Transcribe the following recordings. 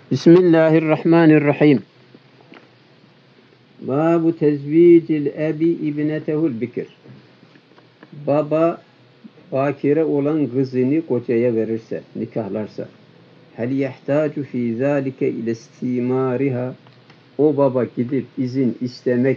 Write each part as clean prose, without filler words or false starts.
Bismillahirrahmanirrahim. Babu tezvicil ebi ibnetehul bikir. Baba bakire olan kızını kocaya verirse, nikahlarsa. Hel yehtacu fi zalike ile istimariha. O baba gidip izin istemek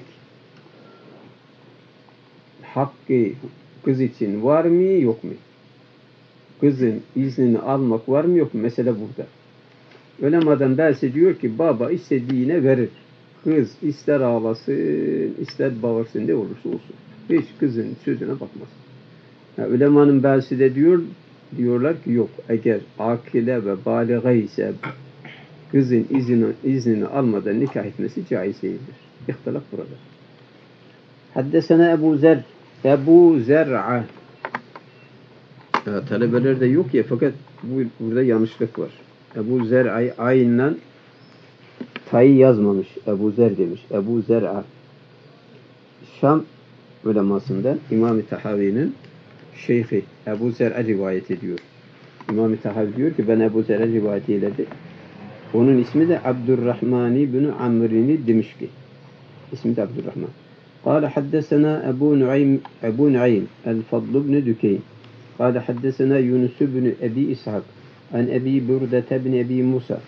hakkı kız için var mı yok mu? Kızın iznini almak var mı yok mu? Mesele burada. Ölemadan bahsediyor ki baba istediğine verir. Kız ister ağlasın, ister bağırsın, ne olursa olsun. Hiç kızın sözüne bakmaz. Yani ulemanın bazısı da diyorlar ki yok. Eğer akile ve baliga ise kızın iznini almadan nikah etmesi caiz değildir. İhtilaf burada. Haddesena Ebu Zer'a. Talebeler de yok ya, fakat burada yanlışlık var. Ebu Zer'a'yı aynen Ta'yı yazmamış. Ebu Zer demiş. Ebu Zer'a. Şam ulemasından İmam-ı Tahavi'nin şeyhi Ebu Zer'a rivayet ediyor. İmam-ı Tahavi diyor ki ben Ebu Zer'a rivayet eyledim. Onun ismi de Abdurrahman bin Amr'ini Dimişki. İsmi de Abdurrahman. قال حدثنا أبو نعيم الفضل بن دكين قال حدثنا يونس بن أبي إسحاق عن أبي بردة بن أبي موسى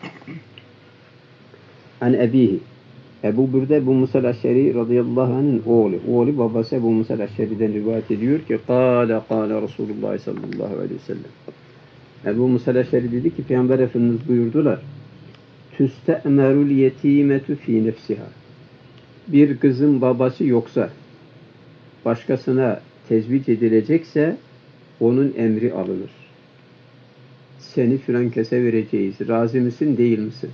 عن أبيه Ebu Bürde Ebu Musa el-Eşşeri radıyallahu anh'ın oğlu. Oğlu babası Ebu Musa el-Eşşeri'den rivayet ediyor ki Kâle Resulullah sallallahu aleyhi ve sellem. Ebu Musa el-Eşşeri dedi ki Peygamber Efendimiz buyurdular. Tüste'merul yetimetu fî nefsiha. Bir kızın babası yoksa, başkasına tezvic edilecekse onun emri alınır. Seni filan kese vereceğiz. Razı mısın değil misin?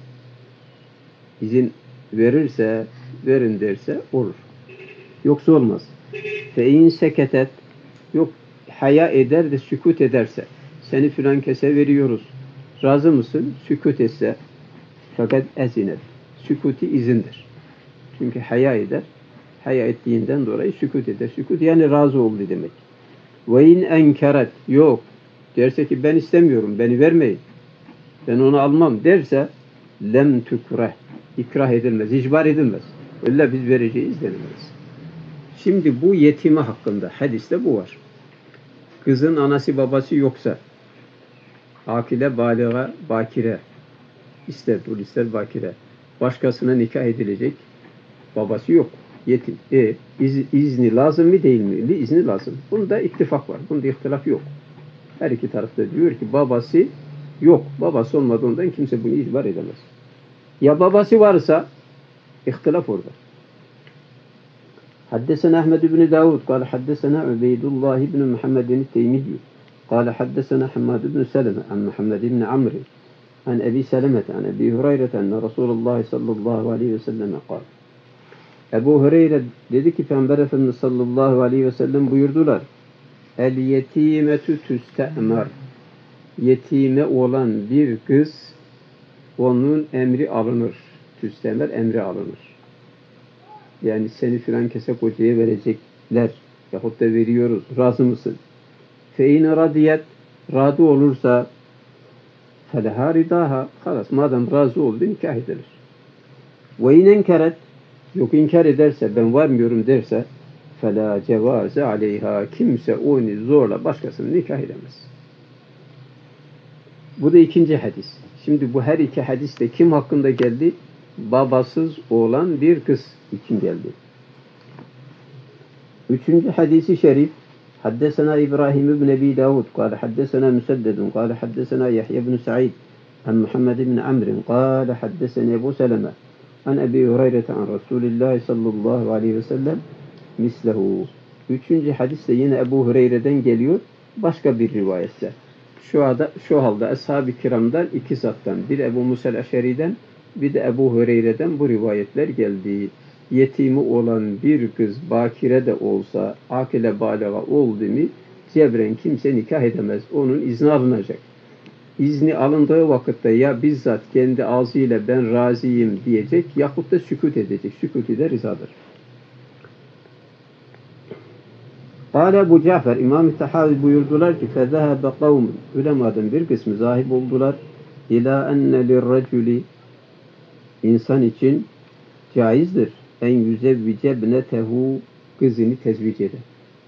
İzin verirse, verin derse olur. Yoksa olmaz. Fe in seketet, yok haya eder de sükut ederse, seni filan kese veriyoruz. Razı mısın? Sükut etse, fakat ezinet. Sükuti izindir. Çünkü haya eder. Haya ettiğinden dolayı sükut eder. Sükut yani razı oldu demek. Ve in enkeret, yok derse ki ben istemiyorum, beni vermeyin, ben onu almam derse lem tukreh, ikrah edilmez, icbar edilmez. Öyle biz vereceğiz denilmez. Şimdi bu yetime hakkında hadiste bu var. Kızın anası babası yoksa, akile, baliga, bakire, ister dul ister bakire, başkasına nikah edilecek, babası yok, yetim. İzni lazım mı değil mi? İzni lazım. Bunda ittifak var. Bunda ihtilaf yok. Her iki tarafta diyor ki babası yok. Babası olmadığından kimse bunu icbar edemez. Ya babası varsa ihtilaf orada. Haddesena Ahmed ibn Davud قال حدثنا عبيد الله بن محمد التيمي قال حدثنا حماد بن سلمة عن محمد بن عمرو عن أبي سلمة عن أبي هريرة أن رسول الله صلى الله عليه وسلم قال Ebu Hureyre dedi ki Peygamber Efendimiz sallallahu aleyhi ve sellem buyurdular. El yetimetü tüste'mer. Yetime olan bir kız onun emri alınır. Tüste'mer emri alınır. Yani seni filan kese kocaya verecekler. Yahut da veriyoruz. Razı mısın? Fe in radiyet, razı olursa feleha ridaha. Halas, madem razı oldu nikah edilir. Ve in enkeret, yok inkar ederse, ben varmıyorum derse فَلَا جَوَازَ عَلَيْهَا. Kimse onu zorla başkasını nikah edemez. Bu da ikinci hadis. Şimdi bu her iki hadis de kim hakkında geldi? Babasız olan bir kız için geldi. Üçüncü hadisi şerif Haddesena İbrahim ibn Ebi Davud قال حدثنا مسدد قال حدثنا يحيى بن سعيد عن محمد بن عمرو قال حدثني أبو سلمة عن أبي هريرة عن رسول الله صلى الله عليه وسلم mislehu. Üçüncü hadis de yine Ebu Hureyre'den geliyor. Başka bir rivayetse. Şu halde Ashab-ı Kiram'dan iki zattan. Bir Ebu Musa el-Eşşeri'den, bir de Ebu Hureyre'den bu rivayetler geldi. Yetimi olan bir kız bakire de olsa, akile baliga oldu mu, cebren kimse nikah edemez. Onun izni alınacak. İzni alındığı vakitte ya bizzat kendi ağzıyla ben razıyım diyecek, yahut da sükut edecek. Sükuti de rizadır. Kâle Ebu Cafer, İmam-ı Tahavi buyurdular ki فَذَهَبَ قَوْمٌ. Ulemadan bir kısmı zahip oldular. İlâ enne lirraculi. insan için caizdir. En yüzevvice bnetehu kızını tezvic eder.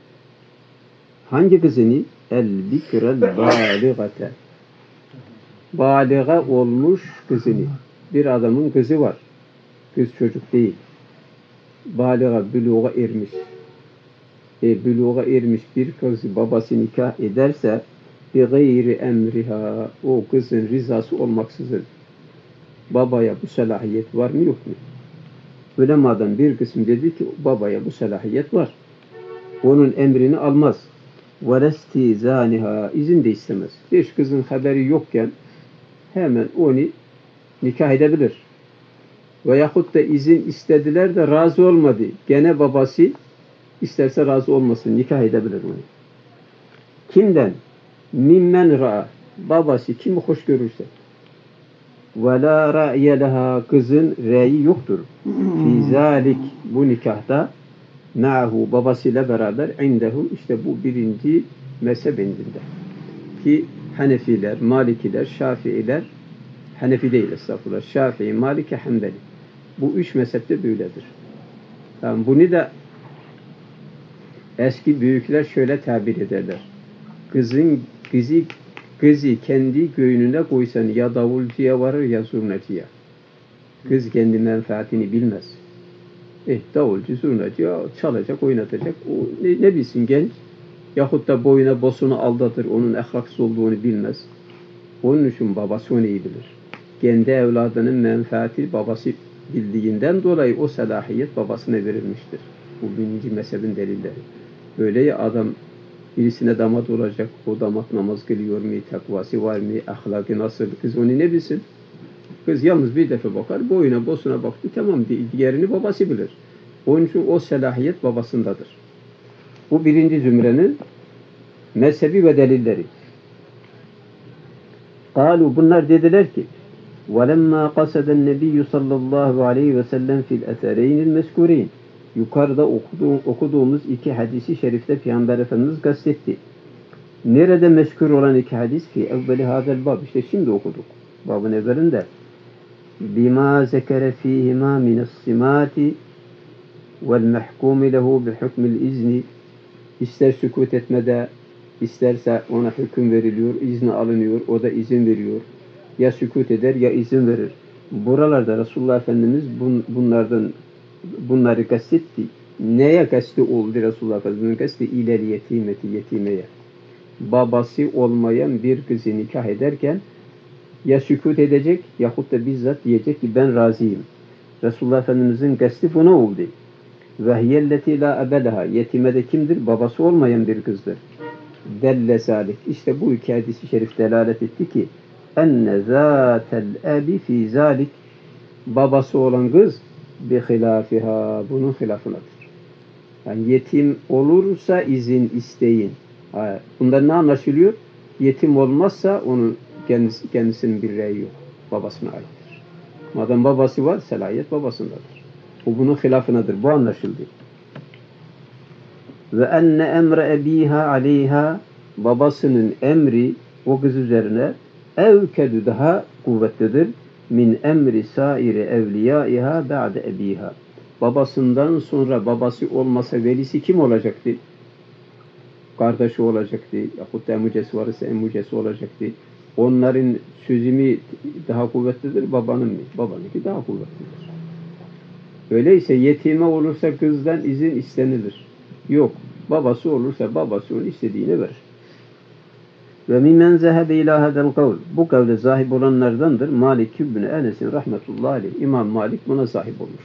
Hangi kızını? El bikrel baligate. Baliga olmuş kızını. Bir adamın kızı var. Kız çocuk değil. Baliga, büluğa ermiş. Büluğa ermiş bir kızı babası nikah ederse bi gayri emriha, o kızın rızası olmaksızın babaya bu salahiyet var mı yok mu? Ulemadan bir kısım dedi ki babaya bu salahiyet var. Onun emrini almaz. وَلَسْتِزَانِهَا, izin de istemez. Hiç kızın haberi yokken hemen onu nikah edebilir. Veyahut da izin istediler de razı olmadı. Gene babası isterse razı olmasın, nikah edebilir onu. Kimden? Mimmen ra'a, babası kimi hoş görürse. وَلَا رَأْيَ لَهَا, kızın reyi yoktur. فِي ذَٰلِكِ, bu nikahta ma'hu, babasıyla beraber indehum, işte bu birinci mezhep indinde. Ki Hanefiler, Malikiler, Şafiiler, Hanefi değil estağfurullah, Şafii, Maliki, Hanbeli. Bu üç mezhepte böyledir. Yani bunu da eski büyükler şöyle tabir ederler. Kızı kendi göğününe koysan ya davulcuya varır ya zurnacıya. Kız kendi menfaatini bilmez. Davulcu, zurnacı çalacak, oynatacak. O ne bilsin genç? Yahut da boyuna bosunu aldatır, onun ahlaksız olduğunu bilmez. Onun için babası onu iyi bilir. Kendi evladının menfaati babası bildiğinden dolayı o salahiyet babasına verilmiştir. Bu birinci mezhebin delilleri. Öyle ya adam birisine damat olacak, o damat namaz kılıyor mu, takvası var mı, ahlakı nasıl, kız onu ne bilsin? Kız yalnız bir defa bakar, boyuna bosuna baktı, tamam, diğerini babası bilir. Onun için o selahiyet babasındadır. Bu birinci zümrenin mezhebi ve delilleri. Kalu, bunlar dediler ki وَلَمَّا قَسَدَ النَّبِيُّ sallallahu aleyhi ve sellem fil esereyn el-meskûreyn, yukarıda okuduğumuz iki hadisi şerifte Peygamber Efendimiz gazetti. Nerede mezkûr olan iki hadis ki? Evveli hadel bab, işte şimdi okuduk. Babın evvelinde. Bima zekere fîhimâ mine's-simâti vel-mehkûmi lehu bihukmil izni, ister sükût etmede, isterse ona hüküm veriliyor, izni alınıyor, o da izin veriyor. Ya sükût eder ya izin verir. Buralarda Resulullah Efendimiz bunları kastetti. Neye kasti oldu Resulullah Efendimiz'in kasti? İler yetimeti, yetimeye. Babası olmayan bir kızı nikah ederken ya sükût edecek yahut da bizzat diyecek ki ben razıyım. Resulullah Efendimiz'in kasti buna oldu. Ve hiyelleti la ebeleha, yetimede kimdir? Babası olmayan bir kızdır. Delle zalik. İşte bu iki hadis-i şerif delalet etti ki enne zâtel ebi fî zâlik, babası olan kız bi hilâfiha, bunun hilafınadır. Yani yetim olursa izin isteyin. Bundan ne anlaşılıyor? Yetim olmazsa onun kendisinin bir reyi yok. Babasına aittir. Madem babası var, selahiyet babasındadır. Bu bunun hilafınadır. Bu anlaşıldı. Ve enne emre ebiha aleyha, babasının emri o kız üzerine evkedü, daha kuvvetlidir. Min emri sairi evliyaiha ba'de ebiha. Babasından sonra babası olmasa velisi kim olacaktı? Kardeşi olacaktı. Yahut da emucesi varsa emucesi olacaktı. Onların sözü mü daha kuvvetlidir, babanın mı? Babanınki daha kuvvetlidir. Öyleyse yetime olursa kızdan izin istenilir. Yok. Babası olursa babası onun istediğini verir. Ve mimmen zehebe ila hadel kavl, bu kavle sahip olanlardandır Malik ibn Enes'in rahmetullahi aleyh. İmam Malik buna sahip olmuş.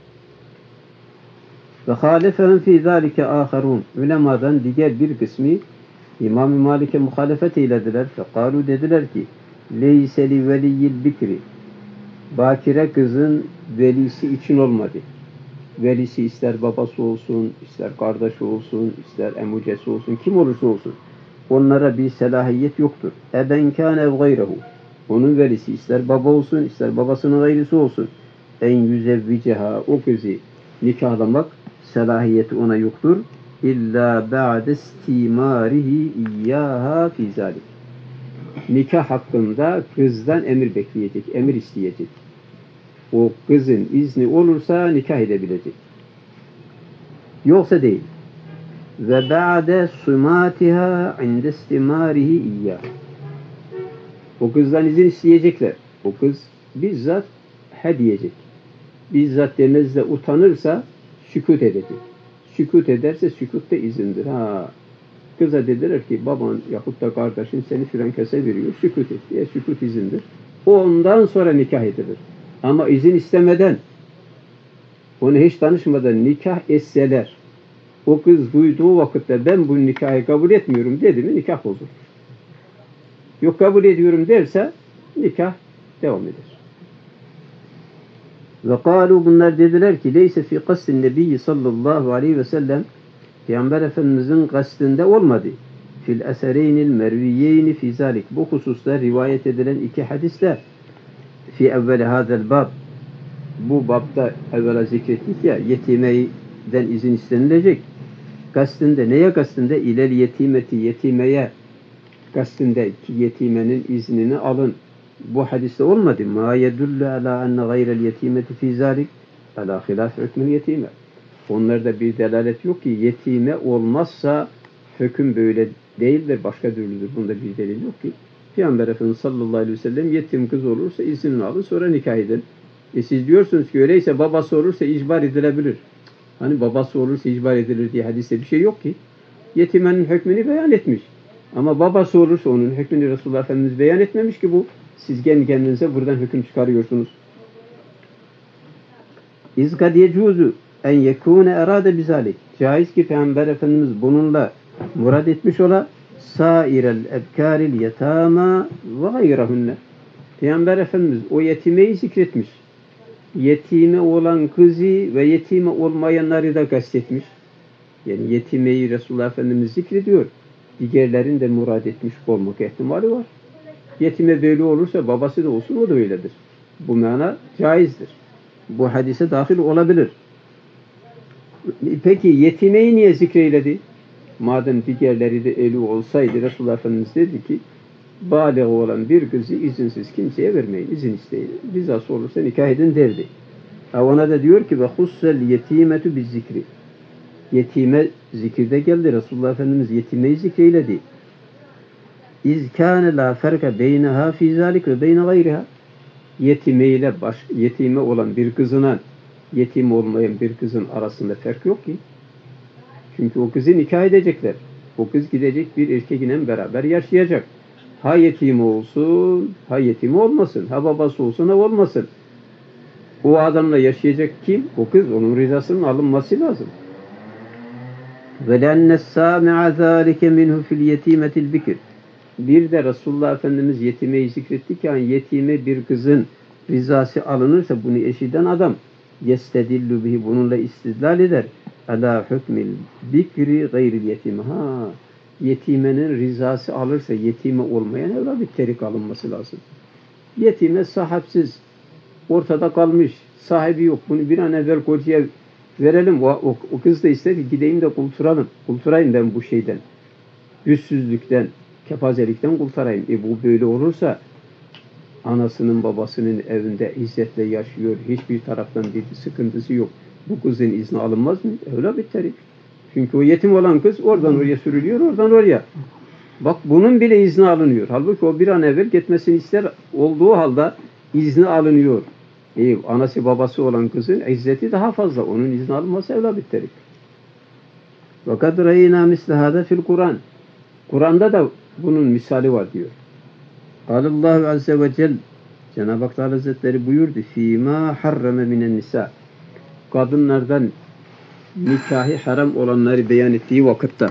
Ve halefehum fî zâlike âherûn, ulemadan diğer bir kısmı İmam-ı Malik'e muhalefet eylediler. Fekalu, dediler ki leyse li veliyyil bikri, bakire kızın velisi için olmadı. Velisi ister babası olsun, ister kardeşi olsun, ister emucesi olsun, kim olursa olsun. Onlara bir selahiyet yoktur. Eben kâne ev gayrehu. Onun velisi ister baba olsun, ister babasının gayrisi olsun. En yüzevviceha, o kızı nikahlamak selahiyeti ona yoktur. İlla ba'de istimarihi iyyaha fî zâlik. Nikah hakkında kızdan emir bekleyecek, emir isteyecek. o kızın izni olursa nikah edebilecek. Yoksa değil. Ve ba'de sumatiha inde istimarihi iyyah. O kızdan izin isteyecekler. O kız bizzat he diyecek. Bizzat demezde utanırsa sükut edecek. Sükut ederse sükut da izindir. Kıza dediler ki baban yahut da kardeşin seni filan kese veriyor. Sükut et diye sükut izindir. Ondan sonra nikah edilir. Ama izin istemeden, onu hiç tanışmadan nikah etseler, o kız duyduğu vakitte ben bu nikahı kabul etmiyorum dedi mi nikah bozulur. Yok kabul ediyorum derse nikah devam eder. Ve kâlu bunlar dediler ki leyse fi kastin nebiyyi sallallahu aleyhi ve sellem Peygamber Efendimizin kastinde olmadı. Fil esereynil merviyeyni fi zalik. Bu hususta rivayet edilen iki hadisler fi evveli hazel bab. Bu babda evvela zikrettik ya yetimeden izin istenilecek. Kastinde neye kastinde? İlel yetimeti yetimeye kastinde ki yetimenin iznini alın. Bu hadiste olmadı. Ma yedullu ala enne gayrel yetimeti fi zalik ala hilaf hükmül yetime. Onlarda bir delalet yok ki yetime olmazsa hüküm böyle değildir, başka türlüdür. Bunda bir delil yok ki. Peygamber Efendimiz sallallahu aleyhi ve sellem yetim kız olursa iznini alın sonra nikah edin. Siz diyorsunuz ki öyleyse babası olursa icbar edilebilir. Hani babası olursa icbar edilir diye hadiste bir şey yok ki. Yetimenin hükmünü beyan etmiş. Ama babası olursa onun hükmünü Resulullah Efendimiz beyan etmemiş ki bu. Siz kendi kendinize buradan hüküm çıkarıyorsunuz. İzgad yecuzu en yekûne erâde bizalik. Caiz ki Peygamber Efendimiz bununla murad etmiş ola sairel ebkâril yetâmâ ve gayrahunne. Peygamber Efendimiz o yetimeyi zikretmiş. Yetime olan kızı ve yetime olmayanları da kastetmiş. Yani yetimeyi Resulullah Efendimiz zikrediyor. Diğerlerin de murad etmiş olmak ihtimali var. Yetime böyle olursa babası da olsun o da öyledir. Bu mana caizdir. Bu hadise dahil olabilir. Peki yetimeyi niye zikreyledi? Madem diğerleri de eli olsaydı Resulullah Efendimiz dedi ki bâlig olan bir kızı izinsiz kimseye vermeyin. İzin isteyin. Rızası olursa nikah edin derdi. Ona da diyor ki ve hussel yetimetu biz zikri. Yetime zikirde geldi. Resulullah Efendimiz yetimeyi zikreyledi. İz kâne lâ ferke beyneha fî zâlik ve beyne gayriha. Yetime olan bir kızına yetim olmayan bir kızın arasında fark yok ki. Çünkü o kızı nikah edecekler. O kız gidecek bir erkekle beraber yaşayacak. Ha yetim olsun, ha yetim olmasın. Ha babası olsun, ha olmasın. O adamla yaşayacak kim? O kız. Onun rızasının alınması lazım. وَلَنَّ السَّامِعَ ذَٰلِكَ مِنْهُ فِي الْيَتِيمَةِ الْبِكِرِ. Bir de Resulullah Efendimiz yetimeyi zikretti ki yani yetime bir kızın rızası alınırsa bunu eşiden adam yestedillu bihi bununla istidlal eder. Ala hükmil bikri gayril yetime. Yetimenin rızası alırsa yetime olmayan öyle bir terik alınması lazım. Yetime sahipsiz ortada kalmış. Sahibi yok. Bunu bir an evvel kocaya verelim. O kız da ister ki gideyim de kulturayım ben bu şeyden. Yüzsüzlükten, kepazelikten kurtarayım. Bu böyle olursa anasının babasının evinde izzetle yaşıyor. Hiçbir taraftan bir sıkıntısı yok. Bu kızın izni alınmaz mı? Öyle bir terik. Çünkü o yetim olan kız oradan oraya sürülüyor, oradan oraya. Bak bunun bile izni alınıyor. Halbuki o bir an evvel gitmesini ister olduğu halde izni alınıyor. Anası babası olan kızın izzeti daha fazla. Onun izni alınması öyle bir terik. Fakat reyna mislahada fil Kur'an. Kur'an'da da bunun misali var diyor. Allahu azze ve celle Cenab-ı Hak Hazretleri buyurdu. Fîmâ harrame minen nisa. Kadınlardan nikahı haram olanları beyan ettiği vakitte.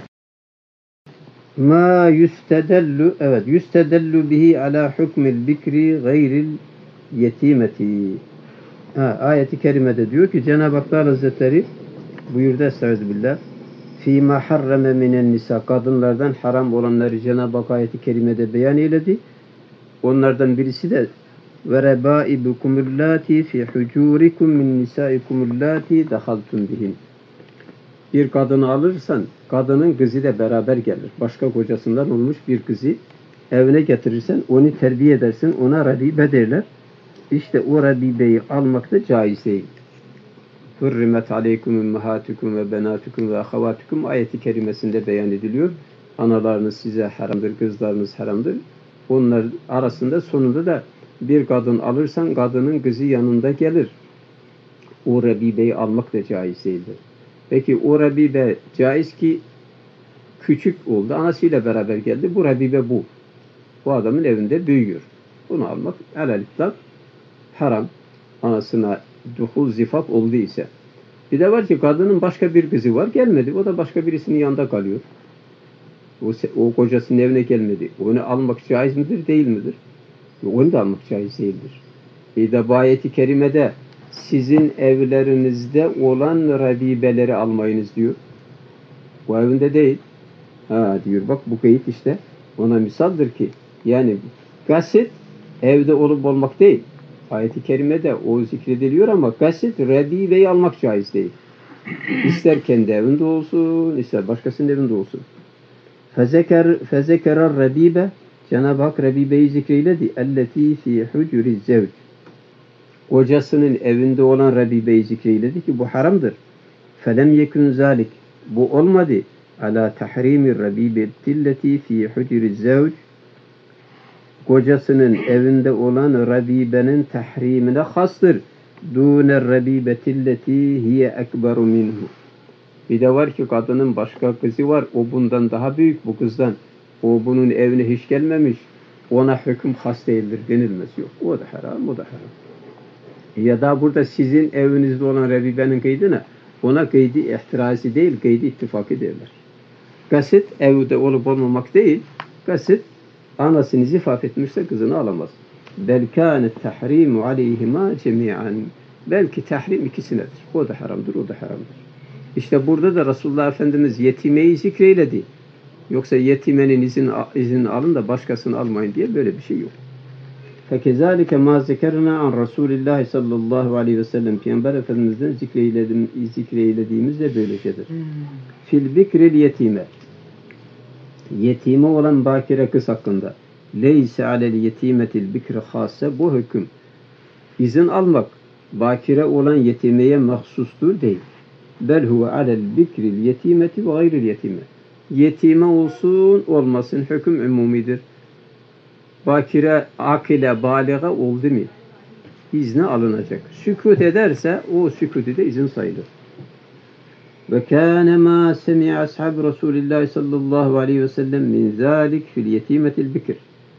Ma yustedellu yustedellu bihi ala hukmil bikri gayril yetimeti. Ayeti kerimede diyor ki Cenab-ı Hak Hazretleri buyurdu estağfirullah. Fîmâ harrame minen nisa. Kadınlardan haram olanları Cenab-ı Hak ayeti kerimede beyan eyledi. Onlardan birisi de ve rebâibukumullâti fî hucûrikum min nisâikumullâti dehaltum bihin. Bir kadını alırsan kadının kızı da beraber gelir. Başka kocasından olmuş bir kızı evine getirirsen onu terbiye edersin. Ona rabibe derler. İşte o Rabibe'yi almak da caiz değil. Hürrimet aleykum ümmehatukum ve benatukum ve ahavatukum ayeti kerimesinde beyan ediliyor. Analarınız size haramdır, kızlarınız haramdır. Onlar arasında sonunda da bir kadın alırsan kadının kızı yanında gelir. O Rabibe'yi almak da caiz değildir. Peki o Rabibe caiz ki küçük oldu. Anasıyla beraber geldi. Bu Rabibe bu. Bu adamın evinde büyüyor. Bunu almak helal haram. Anasına duhul zifaf olduysa. Bir de var ki kadının başka bir kızı var. Gelmedi. O da başka birisinin yanında kalıyor. O kocasının evine gelmedi. Onu almak caiz midir? Değil midir? Onu da almak caiz değildir. Bir de bu ayeti kerimede sizin evlerinizde olan rabibeleri almayınız diyor. Bu evinde değil. Ha diyor bak bu kayıt işte ona misaldir ki yani gasit evde olup olmak değil. Ayet-i kerimede o zikrediliyor ama gasit rabibeyi almak caiz değil. İster kendi evinde olsun, ister başkasının evinde olsun. Fezekerer rabibe Cenab-ı Hak rabibeyi zikreyledi. Elleti fi hucuri zevc. Kocasının evinde olan rabibeyi zikreyledi ki bu haramdır. Felem yekun zalik. Bu olmadı. Ala tahrimi rabibetilleti fi hucuri zevc. Kocasının evinde olan rabibenin tahrimine hastır. Dûne rabibetilleti hiye ekberu minhu. Bir de var ki kadının başka kızı var. O bundan daha büyük bu kızdan. O bunun evine hiç gelmemiş. Ona hüküm has değildir denilmez. Yok. O da haram, o da haram. Ya da burada sizin evinizde olan rabibenin kıydına ona kıydı ihtirazi değil, kıydı ittifakı derler. Kasıt evde olup olmamak değil. Kasıt anasını zifaf etmişse kızını alamaz. Bel kânet tahrimu aleyhima cemi'an. Belki tahrim ikisinedir. O da haramdır, o da haramdır. İşte burada da Resulullah Efendimiz yetimeyi zikreyledi. Yoksa yetimenin izni alın da başkasını almayın diye böyle bir şey yok. Fekezalike ma zekerna an Resulillah sallallahu aleyhi ve sellem Peygamber Efendimiz'den zikreylediğimiz de böylecedir. Fil bikril yetime. Yetime olan bakire kız hakkında. Leyse alel yetimetil bikri hâsse. Bu hüküm izin almak bakire olan yetimeye mahsustur değil. Bel huve alel bikril yetimeti ve gayril yetime. Yetime olsun olmasın hüküm umumidir. Bakire, akile, baliga oldu mu izni alınacak. Sükut ederse o sükûtü de izin sayılır. Ve kâne mâ semi'a ashab Resulillah sallallahu aleyhi ve sellem min zâlik fil yetimetil bikir.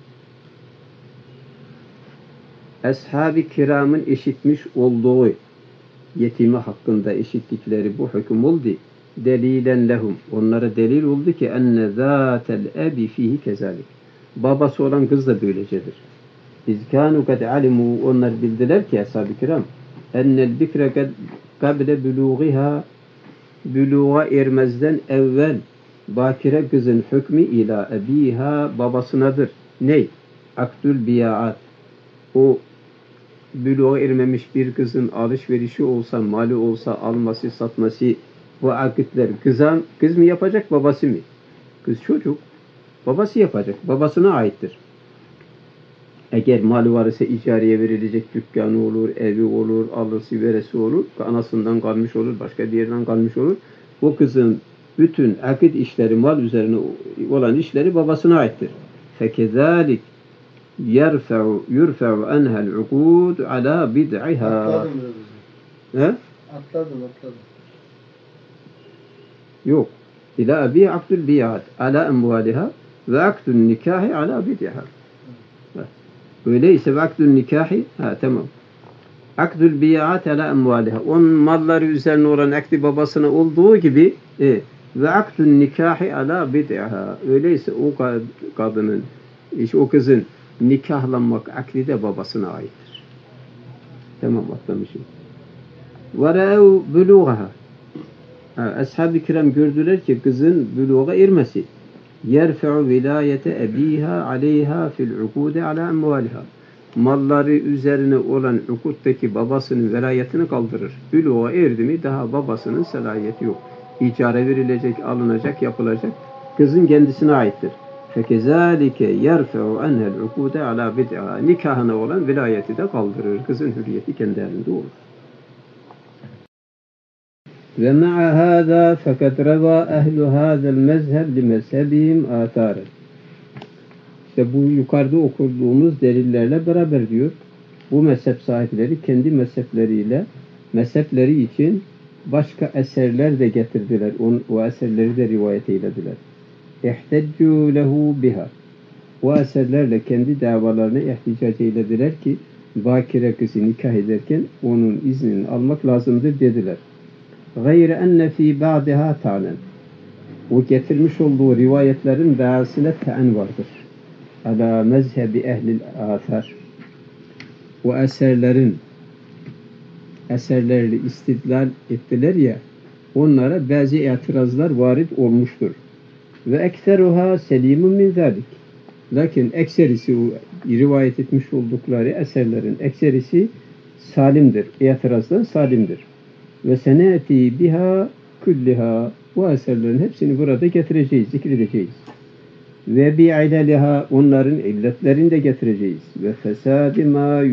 Ashab-ı kiramın işitmiş olduğu yetime hakkında işittikleri bu hüküm oldu. Delilen lehum. Onlara delil oldu ki enne zâtel ebi fihi kezalik. Babası olan kız da böylecedir. İzkânu kad alimu. Onlar bildiler ki ashab-ı kiram ennel bikre kable buluğiha buluğa ermezden evvel bakire kızın hükmü ila ebiha babasınadır. Ney? Akdül biyaat. O buluğa ermemiş bir kızın alışverişi olsa, mali olsa, alması, satması, bu akitler kız mı yapacak, babası mı? Kız çocuk. Babası yapacak. Babasına aittir. Eğer mali var ise icareye verilecek dükkanı olur, evi olur, alısı veresi olur, anasından kalmış olur, başka bir yerden kalmış olur. O kızın bütün akit işleri, mal üzerine olan işleri babasına aittir. Fekezalik yurfa'u anha'l uqud ala bid'iha. Atladım. Yok. İla abi akdül bi'at ala emvaliha ve akdül nikahi ala bid'iha. Öyleyse akdül nikahi tamam. Akdül bi'at ala emvaliha. Onun malları üzerine olan akdi babasına olduğu gibi ve akdül nikahi ala bid'iha. Öyleyse o kadının o kızın nikahlanmak akdi de babasına aittir. Tamam atlamışım. Ve re'u buluğaha. Ashab-ı kiram gördüler ki kızın buluğa ermesi. Yerfe'u vilayete ebiha aleyha fil ukude ala emvaliha. Malları üzerine olan ukuttaki babasının velayetini kaldırır. Buluğa erdi mi daha babasının selayeti yok. İcara verilecek, alınacak, yapılacak. Kızın kendisine aittir. فَكَذَٰلِكَ يَرْفَعُ عَنْهَا الْعُقُودَ عَلَى بِدْعَهَا Nikahına olan vilayeti de kaldırır. Kızın hürriyeti kendi elinde olur. ومع هذا فقد روى أهل هذا المذهب لمذهبهم آثارا. İşte bu yukarıda okuduğumuz delillerle beraber diyor. Bu mezhep sahipleri kendi mezhepleri için başka eserler de getirdiler. O eserleri de rivayet eylediler. اِحْتَجُّوا لَهُ بِهَا O eserlerle kendi davalarına ihticac eylediler ki bakire kızı nikah ederken onun iznini almak lazımdır dediler. غَيْرَ اَنَّ ف۪ي بَعْدِهَا تَعْلَمْ O getirmiş olduğu rivayetlerin bazısına te'an vardır. Ala mezhebi ehlil âthar O eserlerle istidlal ettiler ya, onlara bazı itirazlar varid olmuştur. Ve ekseruha selimun min zalik. Lakin ekserisi, rivayet etmiş oldukları eserlerin ekserisi salimdir. İtirazdan salimdir. Ve seneti biha kulliha. Bu eserlerin hepsini burada getireceğiz, zikredeceğiz. Ve bi'ilaliha onların illetlerini de getireceğiz. Ve fesadi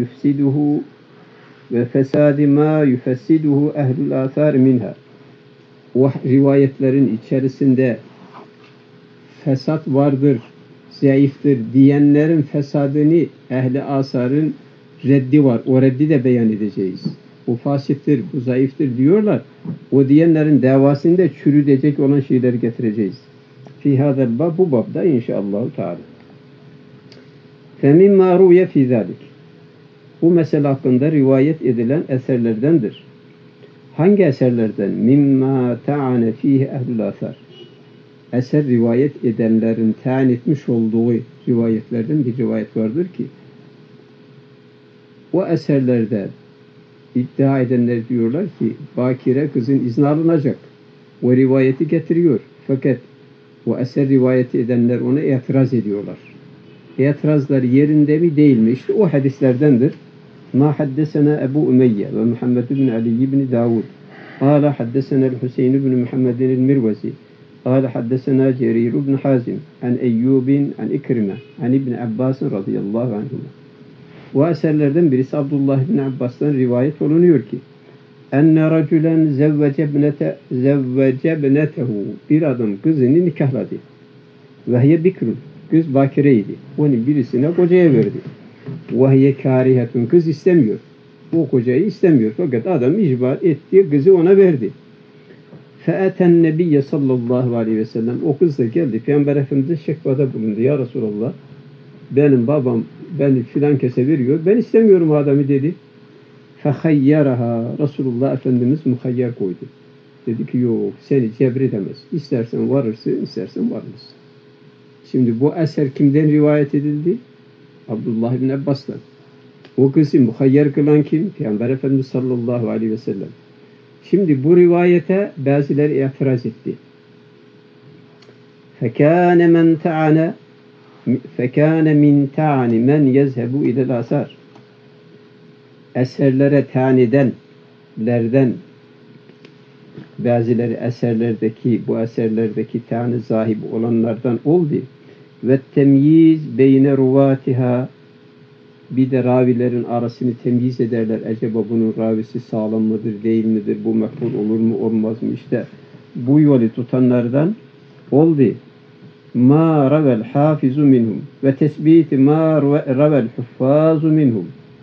ma yufessiduhu ehlul athar minha. O rivayetlerin içerisinde fesat vardır, zayıftır diyenlerin fesadını ehli asarın reddi var. O reddi de beyan edeceğiz. O fasittir, bu zayıftır diyorlar. O diyenlerin davasını da çürütecek olan şeyleri getireceğiz. Fi hadel bab bu babda inşallah Teala. Femimma ruye fi zalik. Bu mesele hakkında rivayet edilen eserlerdendir. Hangi eserlerden? Mimma ta'ane fihi ehlul athar. Eser rivayet edenlerin tayin etmiş olduğu rivayetlerden bir rivayet vardır ki o eserlerde iddia edenler diyorlar ki bakire kızın izni alınacak. O rivayeti getiriyor. Fakat o eser rivayeti edenler ona itiraz ediyorlar. İtirazlar yerinde mi değil mi? İşte o hadislerdendir. Ma haddesena Ebu Umeyye ve Muhammed bin Ali bin Davud. Kâle haddesena Hüseyin bin Muhammedin el-Mirvezi. Kâle haddesena Cerir bin Hazim. An Eyyubin, an İkrime. An İbn Abbas radıyallahu anhuma. Bu eserlerden birisi Abdullah bin Abbas'tan rivayet olunuyor ki enne racülen zevvece bnetehu bir adam kızını nikahladı. Ve hiye bikrun kız bakireydi. Onu birisine kocaya verdi. Ve hiye karihetun kız istemiyor. O kocayı istemiyor. Fakat adam icbar etti, kızı ona verdi. Fe'eten nebiyye sallallahu aleyhi ve sellem o kız da geldi. Peygamber Efendimiz'e şekvada bulundu. Ya Resulallah benim babam beni filan kese veriyor. Ben istemiyorum adamı dedi. Fehayyaraha Resulullah Efendimiz muhayyer koydu. Dedi ki yok seni cebredemez. İstersen varırsın, istersen varmazsın. Şimdi bu eser kimden rivayet edildi? Abdullah bin Abbas'tan. O kızı muhayyer kılan kim? Peygamber Efendimiz sallallahu aleyhi ve sellem. Şimdi bu rivayete bazıları itiraz etti. فَكَانَ مِنْ تَعْنِ مَنْ يَذْهَبُ اِلَى الْاَثَارِ Eserlere tanidenlerden bazıları bu eserlerdeki tani zahib olanlardan oldu. Ve temyiz beyne ruvatiha bir de ravilerin arasını temyiz ederler. Acaba bunun ravisi sağlam mıdır, değil midir? Bu makbul olur mu, olmaz mı? İşte bu yolu tutanlardan oldu. Ma ravel hafizu minhum ve tesbiti ma ravel huffazu minhum.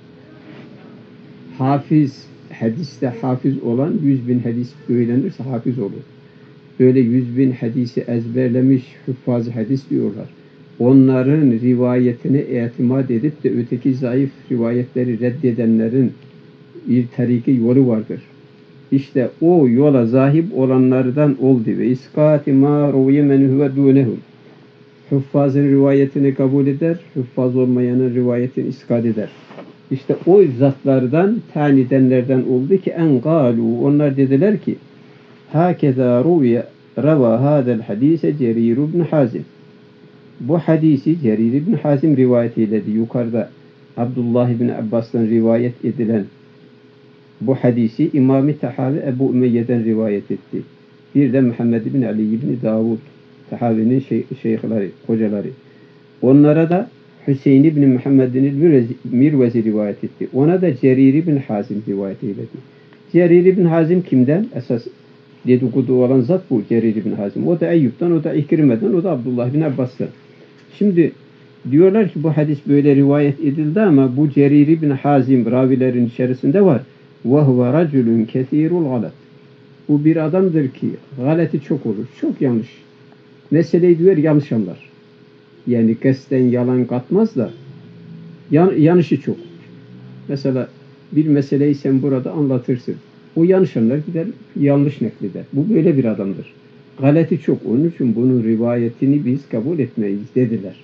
Hafiz, hadiste hafiz olan 100.000 hadis söylenirse hafiz olur. Böyle 100.000 hadisi ezberlemiş huffaz hadis diyorlar. Onların rivayetine itimat edip de öteki zayıf rivayetleri reddedenlerin bir tariki yolu vardır. İşte o yola zahip olanlardan oldu ve iskati ma ruviye men huve dunehum. Huffazın rivayetini kabul eder, huffaz olmayanın rivayetini iskat eder. İşte o zatlardan, tanidenlerden oldu ki en galu, onlar dediler ki hakeza rava hadel hadise Cerir ibn Hazim. Bu hadisi Cerir ibn Hazim rivayet eyledi. Yukarıda Abdullah ibn Abbas'tan rivayet edilen bu hadisi İmam-ı Tahavi Ebu Umeyye'den rivayet etti. Bir de Muhammed ibn Ali ibn Davud Tahavi'nin şeyhleri, hocaları. Onlara da Hüseyin ibn Muhammed'in Mirvezi rivayet etti. Ona da Cerir ibn Hazim rivayet eyledi. Cerir ibn Hazim kimden? Esas dedikodu olan zat bu Cerir ibn Hazim. O da Eyyub'dan, o da İkrime'den, o da Abdullah bin Abbas'tan. Şimdi diyorlar ki bu hadis böyle rivayet edildi ama bu Cerir ibn Hazim ravilerin içerisinde var. وَهُوَ رَجُلٌ كَثِيرُ الْغَلَطِ Bu bir adamdır ki galeti çok olur. Çok yanlış. Meseleyi diyor yanlış anlar. Yani kasten yalan katmaz da yanlışı çok. Mesela bir meseleyi sen burada anlatırsın. O yanlış anlar gider, yanlış nakleder. Bu böyle bir adamdır. Galeti çok. Onun için bunun rivayetini biz kabul etmeyiz dediler.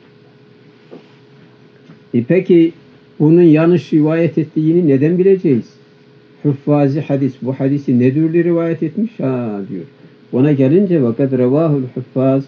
Peki bunun yanlış rivayet ettiğini neden bileceğiz? Huffazi hadis. Bu hadisi ne türlü rivayet etmiş? Diyor. Ona gelince vakad revahul huffaz.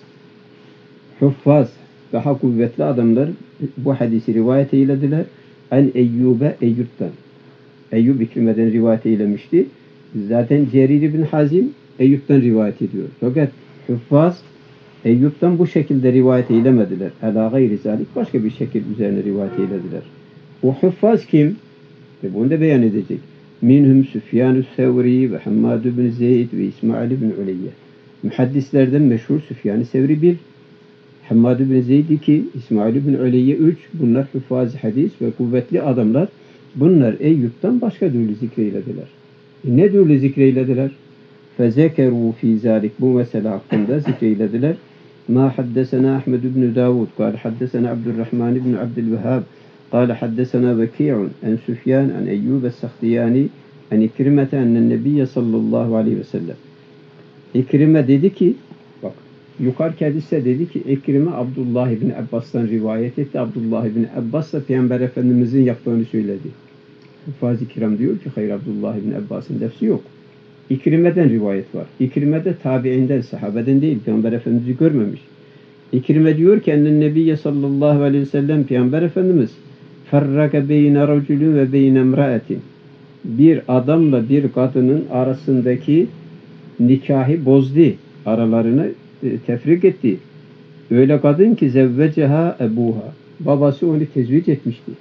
Huffaz daha kuvvetli adamlar bu hadisi rivayet eylediler. En Eyyub'e Eyyub'dan. Eyyub İkrime'den rivayet eylemişti. Zaten Cerir bin Hazim Eyyub'dan rivayet ediyor. Fakat Huffaz Eyyub'dan bu şekilde rivayet eylemediler. Ala gayri zalik başka bir şekil üzerine rivayet eylediler. O Huffaz kim? Bunu da beyan edecek. Minhum Süfyan-ı Sevri ve Hammad bin Zeyd ve İsmail bin Uleyye. Muhaddislerden meşhur Süfyan-ı Sevri 1, Hammad bin Zeyd 2, İsmail bin Uleyye 3. Bunlar Huffaz hadis ve kuvvetli adamlar. Bunlar Eyyub'dan başka türlü zikreylediler. Ne türlü zikreylediler? فَذَكَرُوا ف۪ي ذَٰلِكَ Bu mesele hakkında zikreylediler. مَا حَدَّسَنَا أَحْمَدُ بْنُ دَاوُدْ قال حدثنا عبد الرحمن بن عبد الوهاب قال حدثنا وكيع عن سفيان عن أيوب السختياني عن إكرمة أن النبي صلى الله عليه وسلم İkrime dedi ki bak yukarı hadiste dedi ki İkrime Abdullah ibn Abbas'tan rivayet etti. Abdullah ibn Abbas da Peygamber Efendimizin yaptığını söyledi. Fazl-ı Kiram diyor ki hayır Abdullah ibn Abbas'ın lafzı yok. İkrime'den rivayet var. İkrime de tabiinden, sahabeden değil. Peygamber Efendimiz'i görmemiş. İkrime diyor ki enne Nebiye sallallahu aleyhi ve sellem Peygamber Efendimiz ferraka beyne racülün ve beyne emraatin bir adamla bir kadının arasındaki nikahı bozdu. Aralarını tefrik etti. Öyle kadın ki zevveceha ebuha. Babası onu tezvic etmişti.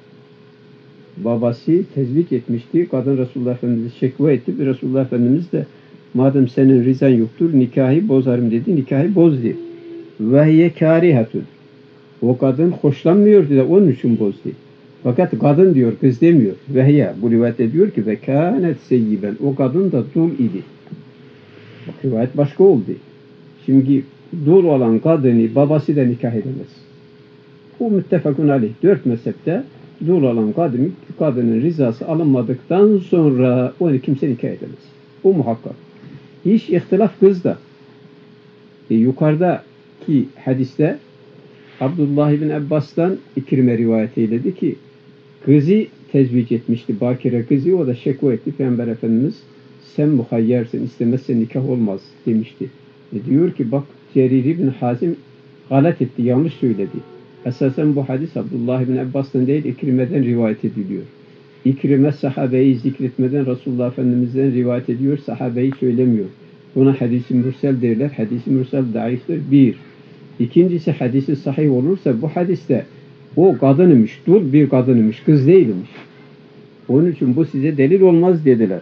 Babası tezvic etmişti. Kadın Resulullah Efendimiz'e şekva etti. Resulullah Efendimiz de madem senin rızan yoktur nikahı bozarım dedi. Nikahı bozdu. Ve hiye kârihatun. O kadın hoşlanmıyordu da onun için bozdu. Fakat kadın diyor, kız demiyor. Ve hiye bu rivayette diyor ki ve kânet seyyiben. O kadın da dul idi. Bak rivayet başka oldu. Şimdi dul olan kadını babası da nikah edemez. Bu müttefakun aleyh. 4 mezhepte dul olan kadının rızası alınmadıktan sonra onu kimse nikah edemez. Bu muhakkak. İş ihtilaf kızda. Yukarıdaki hadiste Abdullah ibn Abbas'tan İkrime rivayet eyledi ki kızı tezvic etmişti. Bakire kızı o da şekva etti. Peygamber Efendimiz sen muhayyersin istemezsen nikah olmaz demişti. Diyor ki bak Cerir ibn Hazim galet etti, yanlış söyledi. Esasen bu hadis Abdullah ibn Abbas'tan değil İkrime'den rivayet ediliyor. İkrime sahabeyi zikretmeden Resulullah Efendimiz'den rivayet ediyor, sahabeyi söylemiyor. Buna hadis-i mürsel derler. Hadis-i mürsel zayıftır. 1. İkincisi hadisi sahih olursa bu hadiste o kadınmış, dul bir kadınmış, kız değilmiş. Onun için bu size delil olmaz dediler.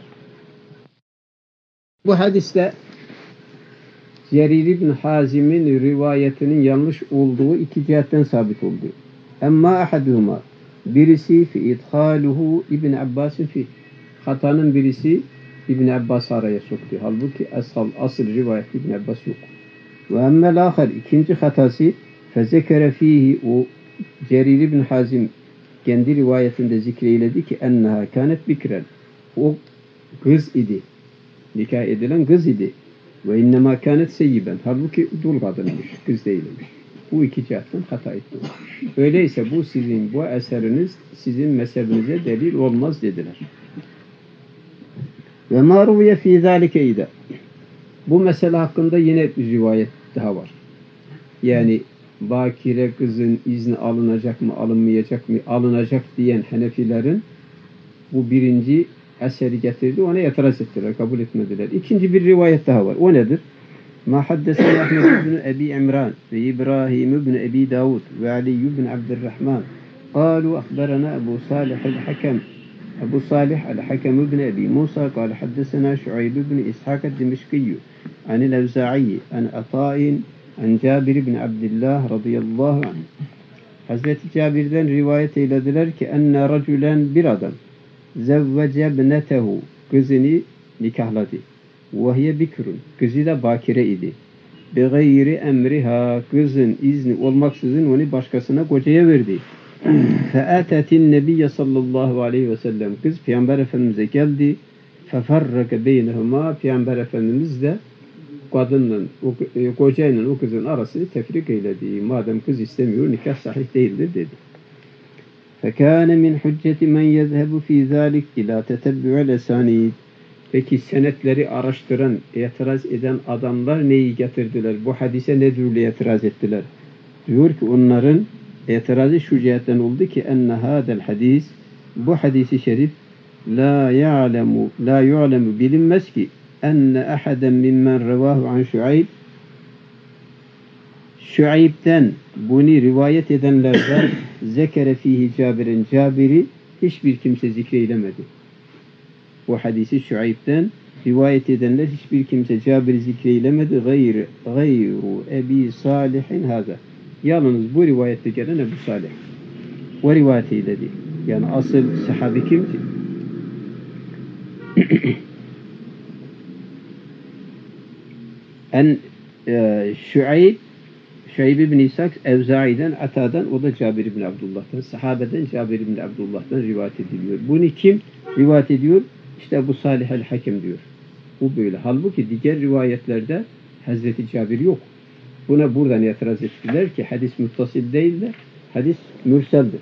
Bu hadiste Cerir ibn Hazim'in rivayetinin yanlış olduğu iki cihetten sabit oldu. Emma ahaduhuma birisi fi idhaluhu İbn Abbas'ın fi hatanın birisi İbn Abbas araya soktu. Halbuki asıl rivayet İbn Abbas yok. Ve emmel ahar ikinci hatası fezekere fihi o Cerir ibn Hazim kendi rivayetinde zikreyledi ki enneha kânet bikren. O kız idi. Nikah edilen kız idi. Ve innemâ kânet seyyiben. Halbuki dul kadınmış, kız değilmiş. Bu iki cihetten hata etti. Öyleyse bu sizin, bu eseriniz sizin mezhebinize delil olmaz dediler. Ve mâruviye fî zâlike ide. Bu mesele hakkında yine bir rivayet daha var. Yani bakire kızın izni alınacak mı, alınmayacak mı, alınacak diyen Hanefilerin bu birinci eseri getirdi, ona itiraz ettiler, kabul etmediler. İkinci bir rivayet daha var. O nedir? ما حدثنا أحمد بن أبي عمران وإبراهيم بن أبي داود وعلي بن عبد الرحمن قالوا أخبرنا أبو صالح الحكم بن أبي موسى قال حدثنا شعيب بن إسحاق الدمشقي عن الأوزاعي عن عطاء عن جابر بن عبد الله رضي الله عنه. Hazreti Cabir'den rivayet eylediler ki enne raculen bir adam zevvece bnetehu kızını nikahladı. Vahiye bikrun kızı da bakire idi. Bi gayri emriha kızın izni olmaksızın onu başkasına kocaya verdi. Fe'atetin nebiyye sallallahu aleyhi ve sellem kız Peygamber Efendimiz'e geldi. Feferreke beynehuma Peygamber Efendimiz de kadınla, kocayla o kızın arasını tefrik eyledi. Madem kız istemiyor, nikah sahih değildir dedi. فَكَانَ مِنْ حُجَّةِ مَنْ يَذْهَبُ ف۪ي ذَٰلِكِ اِلٰى تَتَبُّعَ الْاَسَانِيدِ. Peki senetleri araştıran, itiraz eden adamlar neyi getirdiler? Bu hadise ne türlü itiraz ettiler? Diyor ki onların itirazı şu cihetten oldu ki enne hâdel hadis, bu hadisi şerif la yu'lemu bilinmez ki enne ahaden mimmen revahu an Şuayb, Şuayb'den bunu rivayet edenlerden zekere fihi Cabir'in Cabir'i hiçbir kimse zikreylemedi. Bu hadisi Şuayb'den rivayet edenler hiçbir kimse Cabir'i zikreylemedi. Gayru Ebi Salih'in haza. Yalnız bu rivayette gelen Ebu Salih. O rivayet eyledi. Yani asıl sahabi kimdi? Şuayb ibn İshak Evzai'den, Ata'dan, o da Cabir ibn Abdullah'tan, sahabeden Cabir ibn Abdullah'tan rivayet ediliyor. Bunu kim rivayet ediyor? İşte bu Salih el-Hakem diyor. Bu böyle. Halbuki diğer rivayetlerde Hazreti Cabir yok. Buna buradan itiraz ettiler ki hadis muttasil değil de hadis mürseldir.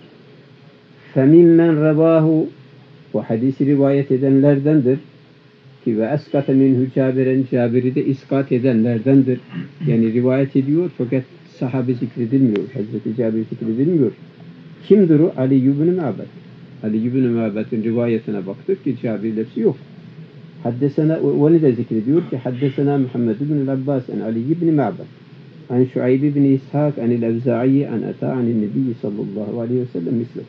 فَمِمَّنْ رَبَاهُ bu hadisi rivayet edenlerdendir. Ki ve eskate minhu Cabir'en Cabir'i de iskat edenlerdendir. Yani rivayet ediyor fakat sahabe zikredilmiyor. Hazreti Cabir zikredilmiyor. Kimdir o? Ali ibn Ma'bad. Ali ibn Ma'bad'ın rivayetine baktık ki Cabir lafzı yok. Haddesena, onu da zikrediyor ki haddesena Muhammed ibn Abbas an Ali ibn Ma'bad an Şuayb ibn İshak an el-Evza'i an Ata an el-Nebi sallallahu aleyhi ve sellem misle.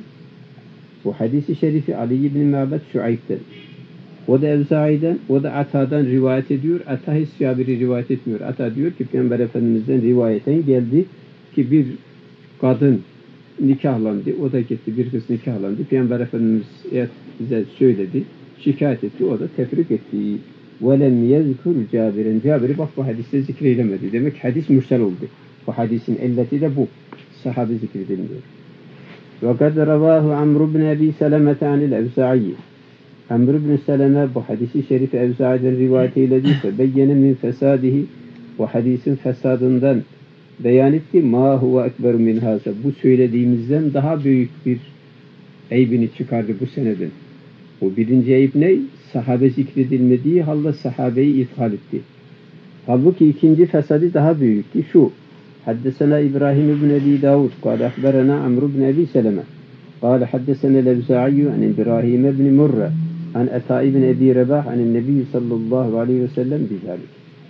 Bu hadisi şerifi Ali ibn Ma'bad Şuayb'den. O da Evza'i'den, o da Ata'dan rivayet ediyor. Ata hiç Cabir'i rivayet etmiyor. Ata diyor ki Peygamber Efendimiz'den rivayeten geldi ki bir kadın nikahlandı. O da gitti, bir kız nikahlandı. Peygamber Efendimiz bize söyledi, şikayet etti. O da tefrik etti. وَلَمْ يَذْكُرْ Cabir'in. Cabir'i bak bu hadiste zikreylemedi. Demek hadis mürsel oldu. Bu hadisin illeti de bu. Sahabe zikredilmiyor. وَقَدْ رَوَاهُ عَمْرُ بْنَ أَبِي سَلَمَةَ عَنِ الْاَوْزَعِيِّ. Amr ibn Seleme bu hadisi şerifi Evza'i'den rivayet eylediyse beyyene min fesadihi, bu hadisin fesadından beyan etti. Ma huve ekberu min haza. Bu söylediğimizden daha büyük bir eybini çıkardı bu seneden. O birinci eyb ne? Sahabe zikredilmediği halde sahabeyi ithal etti. Halbuki ikinci fesadı daha büyük ki şu. Haddesena İbrahim ibn Ebi Davud. Kâle ahberena Amr ibn Ebi Seleme. Kâle haddesena Levza'i an İbrahim ibn Murre. An Ata ibn Ebi Rebah an Nebi sallallahu aleyhi ve sellem bizalik.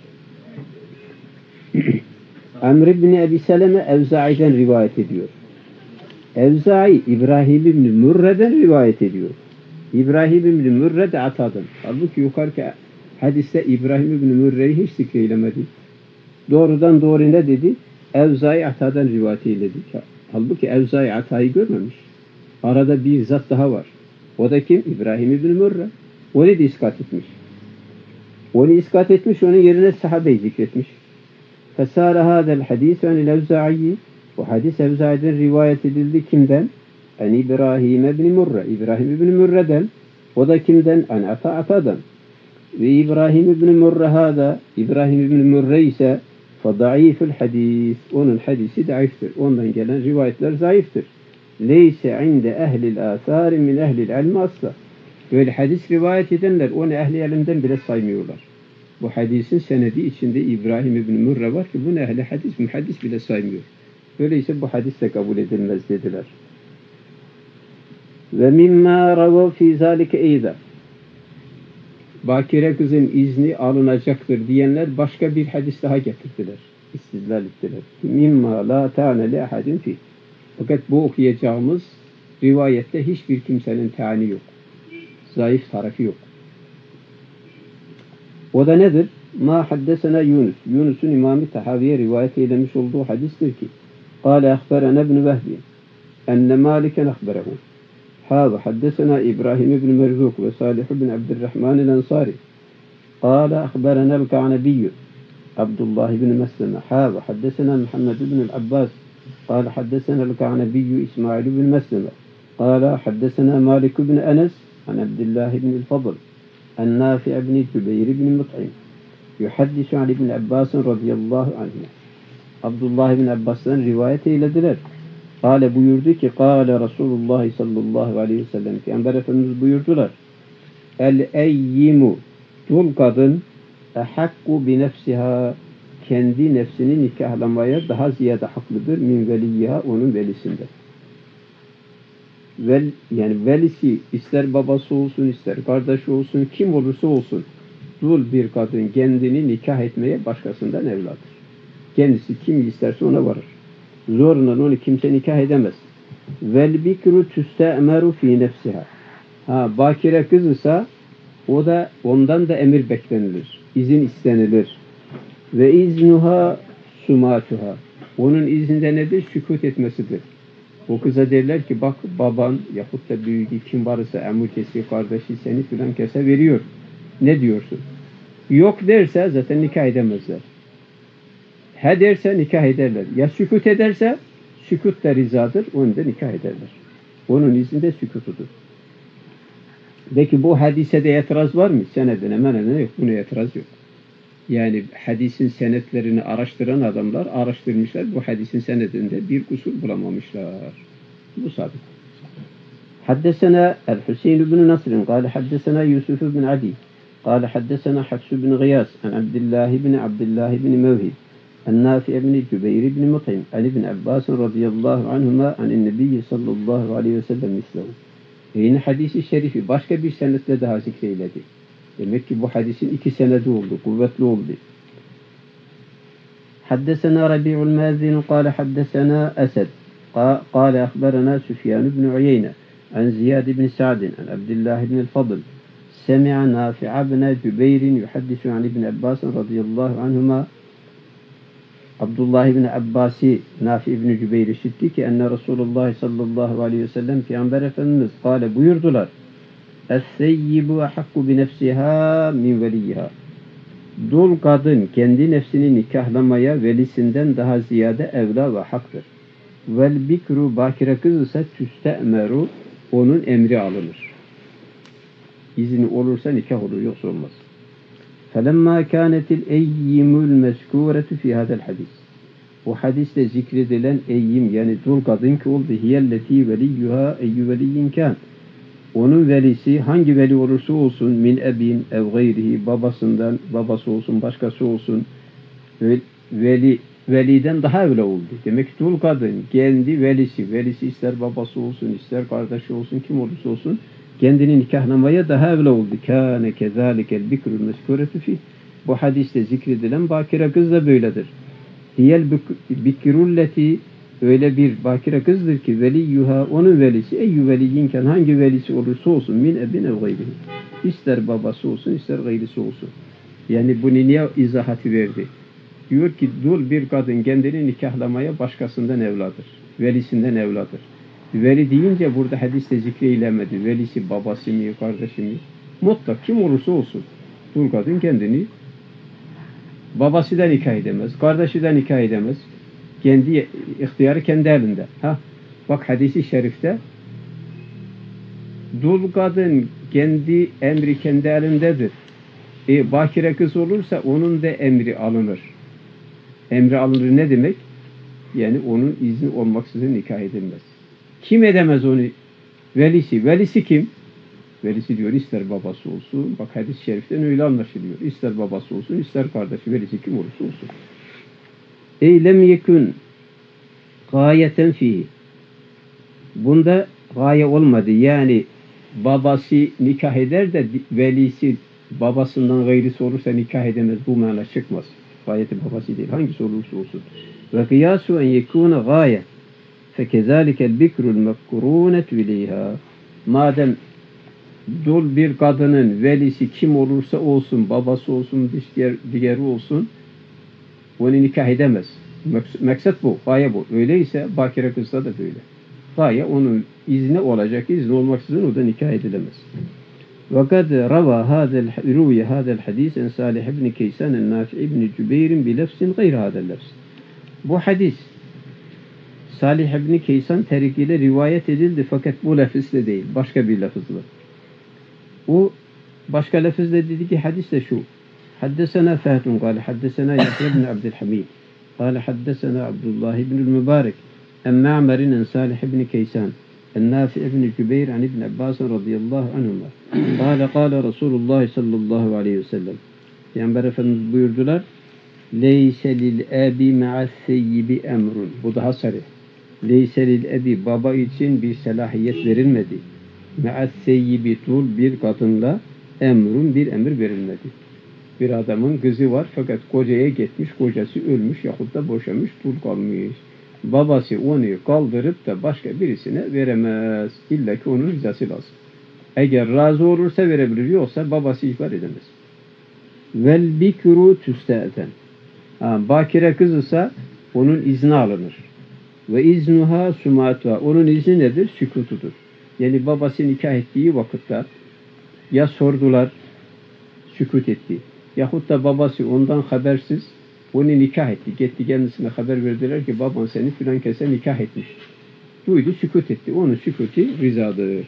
Amr ibn Ebi Seleme Evza'i'den rivayet ediyor. Evza'i İbrahim ibn Murre'den rivayet ediyor. İbrahim ibn Murre de Ata'dan. Halbuki yukarıki hadiste İbrahim ibn Murre'yi hiç zikreylemedi. Doğrudan doğru ne dedi? Evza'i Ata'dan rivayet eyledi. Halbuki Evza'i Ata'yı görmemiş. Arada bir zat daha var. O da kim? İbrahim ibn Murre. Onu da iskat etmiş. Onu iskat etmiş, onun yerine sahabeyi zikretmiş. فَسَارَ هَذَا الْحَدِيثُ عَنِ الْاَوْزَعِيِّ. Bu hadis Evza'i'den rivayet edildi. Kimden? An İbrahim ibn Murre. İbrahim ibn Murre'den. O da kimden? An Ata'dan. Ve İbrahim ibn Murre hâda. İbrahim ibn Murre ise فَضَعِيفُ الْحَدِيثِ. Onun hadisi zayıftır. Ondan gelen rivayetler zayıftır. Leyse inde ehlil âthâri min ehlil ilmi asla. Böyle hadis rivayet edenler onu ehli ilimden bile saymıyorlar. Bu hadisin senedi içinde İbrahim ibn Murre var ki bunu ehli hadis, muhaddis bile saymıyor. Öyleyse bu hadis de kabul edilmez dediler. Ve mimma ravav fi zalike eyda. bakire kızın izni alınacaktır diyenler başka bir hadis daha getirdiler. İstidlal ettiler. Mimma la ta'ne li ahadin fi. Fakat bu okuyacağımız rivayette hiçbir kimsenin tani yok. Zayıf tarafı yok. O da nedir? Ma haddesena Yunus. Yunus'un İmam-ı Tahaviye rivayet eylemiş olduğu hadistir ki Kâle ahberena ibn Vehbi enne Maliken ahberehu. Hâve haddesena İbrahim ibn Merzuk ve Salih ibn Abdurrahman el-Ensari. Kâle ahberena el-Ka'nebiyyü Abdullah ibn Mesleme. Hâve haddesena Muhammed ibn el-Abbas. Kâle haddesena el-Ka'nebiyyü İsmail ibn Mesleme. Kâle haddesena Malik ibn Enes an Abdullah ibn el-Fadl. النافع بن جبير بن مطعم يحدث عن ابن عباس رضي الله عنه. Abdullah ibn Abbas'tan rivayet eylediler. Kale buyurdu ki Kale Resulullah sallallahu aleyhi ve sellem Peygamber Efendimiz buyurdular. El eyyimu dul kadın ehakku bi nefsiha kendi nefsini nikahlamaya daha ziyade haklıdır min veliyha onun velisinde. Yani velisi ister babası olsun ister kardeşi olsun kim olursa olsun dul bir kadın kendini nikah etmeye başkasından evladır. Kendisi kim isterse ona varır. Zorla onu kimse nikah edemez. Vel bikru tüste'meru fi nefsiha. Bakire kız ise o da ondan da emir beklenilir. İzin istenilir. Ve iznuha sumatuha. Onun izinde nedir? Sükut etmesidir. O kıza derler ki bak baban yahut da büyüğü kim varsa emukesi, kardeşi seni filan kese veriyor. Ne diyorsun? Yok derse zaten nikah edemezler. He derse nikah ederler. Ya sükut ederse sükut da rizadır. Onu da nikah ederler. Onun izinde sükutudur. Peki bu hadise de itiraz var mı? Senedine menedine yok. Buna itiraz yok. Yani hadisin senetlerini araştıran adamlar araştırmışlar. Bu hadisin senedinde bir kusur bulamamışlar. Bu sabit. Haddesena el-Hüseyin ibn Nasr قال حدثنا يوسف بن عدي قال حدثنا حفص بن غياث عن عبد الله بن موهب النافع بن جبير بن مطعم عن ابن عباس رضي الله عنهما عن النبي صلى الله عليه وسلم مثله. Yine hadisi şerifi başka bir senetle daha zikreyledi. Demek ki bu hadisin iki senedi oldu, kuvvetli oldu. Haddesena Rabi'ul Mazin قال حدثنا أسد قال أخبرنا سفيان بن عيينة عن زياد بن سعد عن عبد الله بن الفضل سمع نافع بن جبير يحدث عن ابن عباس رضي الله عنهما. Abdullah ibn Abbasi Nafi ibn Cübeyr işitti ki enne Resulullah sallallahu aleyhi ve sellem Peygamber Efendimiz kâle buyurdular. Es-seyyibu hakku bi nefsiha min veliyha. Dul kadın kendi nefsini nikahlamaya velisinden daha ziyade evla ve haktır. Vel bikru bakire kız ise tüste'meru onun emri alınır. İzni olursa nikah olur yoksa olmaz. فَلَمَّا كَانَتِ الْاَيِّمُ الْمَذْكُورَةُ فِي هَذَا الْحَدِيثِ. Bu hadiste zikredilen eyyim yani dul kadın ki oldu. هِيَلَّتِي وَلِيُّهَا اَيُّ وَلِيٍّ كَانْ. Onun velisi hangi veli olursa olsun min ebin ev gayrihi babasından babası olsun başkası olsun veliden daha evla oldu. Demek ki dul kadın kendi velisi ister babası olsun ister kardeşi olsun kim olursa olsun kendini nikahlamaya daha evla oldu. Kâne kezâlikel bikrul meskûretü fîh. Bu hadiste zikredilen bakire kız da böyledir. Diyel bikrulleti öyle bir bakire kızdır ki veliyyuha onun velisi eyyü veliyinken hangi velisi olursa olsun min ebin ev gayrihi. İster babası olsun ister gayrisi olsun. Yani bunu niye izahatı verdi? Diyor ki dul bir kadın kendini nikahlamaya başkasından evladır. Velisinden evladır. Veli deyince burada hadiste zikreylemedi. Velisi babası mı kardeşi mi? Mutlak kim olursa olsun. Dul kadın kendini babası da nikah edemez. Kardeşi de nikah edemez. Kendi ihtiyarı kendi elinde. Bak hadisi şerifte dul kadın kendi emri kendi elindedir. Bakire kız olursa onun da emri alınır. Emri alınır ne demek? Yani onun izni olmaksızın nikah edilmez. Kim edemez onu? Velisi. Velisi kim? Velisi diyor ister babası olsun. Bak hadis-i şeriften öyle anlaşılıyor. İster babası olsun ister kardeşi. Velisi kim olursa olsun. Eylem yekün gayeten fihi. Bunda gaye olmadı. Yani babası nikah eder de velisi babasından gayrisi olursa nikah edemez. Bu mana çıkmaz. Gayeti babası değil. Hangisi olursa olsun. Ve kıyasu en yekûne gâye fekezâlikel bikrul mekkurûnetu ileyhâ. Madem dul bir kadının velisi kim olursa olsun, babası olsun, diğeri olsun, onu nikah edemez. Maksat bu, gaye bu. Öyleyse bakire kızda da böyle. Gaye onun izni olacak, izni olmaksızın o da nikah edilemez. وقد روى هذا الحديث عن صالح بن كيسان النافع بن جبير بلفظ غير هذا اللفظ. Bu hadis Salih ibn Keysan terikiyle rivayet edildi fakat bu lafızla değil, başka bir lafızla. O başka lafızla dedi ki hadis de şu. Haddesena Fehdun قال حدثنا يحيى بن عبد الحميد قال حدثنا عبد الله بن المبارك عن معمر عن صالح بن كيسان النافع بن جبير عن ابن عباس رضي الله عنهما قال رسول الله صلى الله عليه وسلم. Peygamber Efendimiz buyurdular: Leyse lil abi ma'as seyyibi emrun. Bu daha sarı. Leyse lil abi, baba için bir selahiyet verilmedi. Ma'as seyyibi, dul bir kadınla emrun, bir emir verilmedi. Bir adamın kızı var fakat kocaya gitmiş, kocası ölmüş yahut da boşamış, dul kalmış. Babası onu kaldırıp da başka birisine veremez. İlla ki onun rızası lazım. Eğer razı olursa verebilir, yoksa babası ihbar edemez. Vel bikru tüste'ten. Bakire kız ise onun izni alınır. Ve iznuha sumatuha. Onun izni nedir? Sükutudur. Yani babası nikah ettiği vakitte ya sordular, sükut etti. Yahut da babası ondan habersiz onu nikah etti. Gitti kendisine haber verdiler ki baban seni filan kese nikah etmiş. Duydu, sükut etti. Onun sükuti rızadır.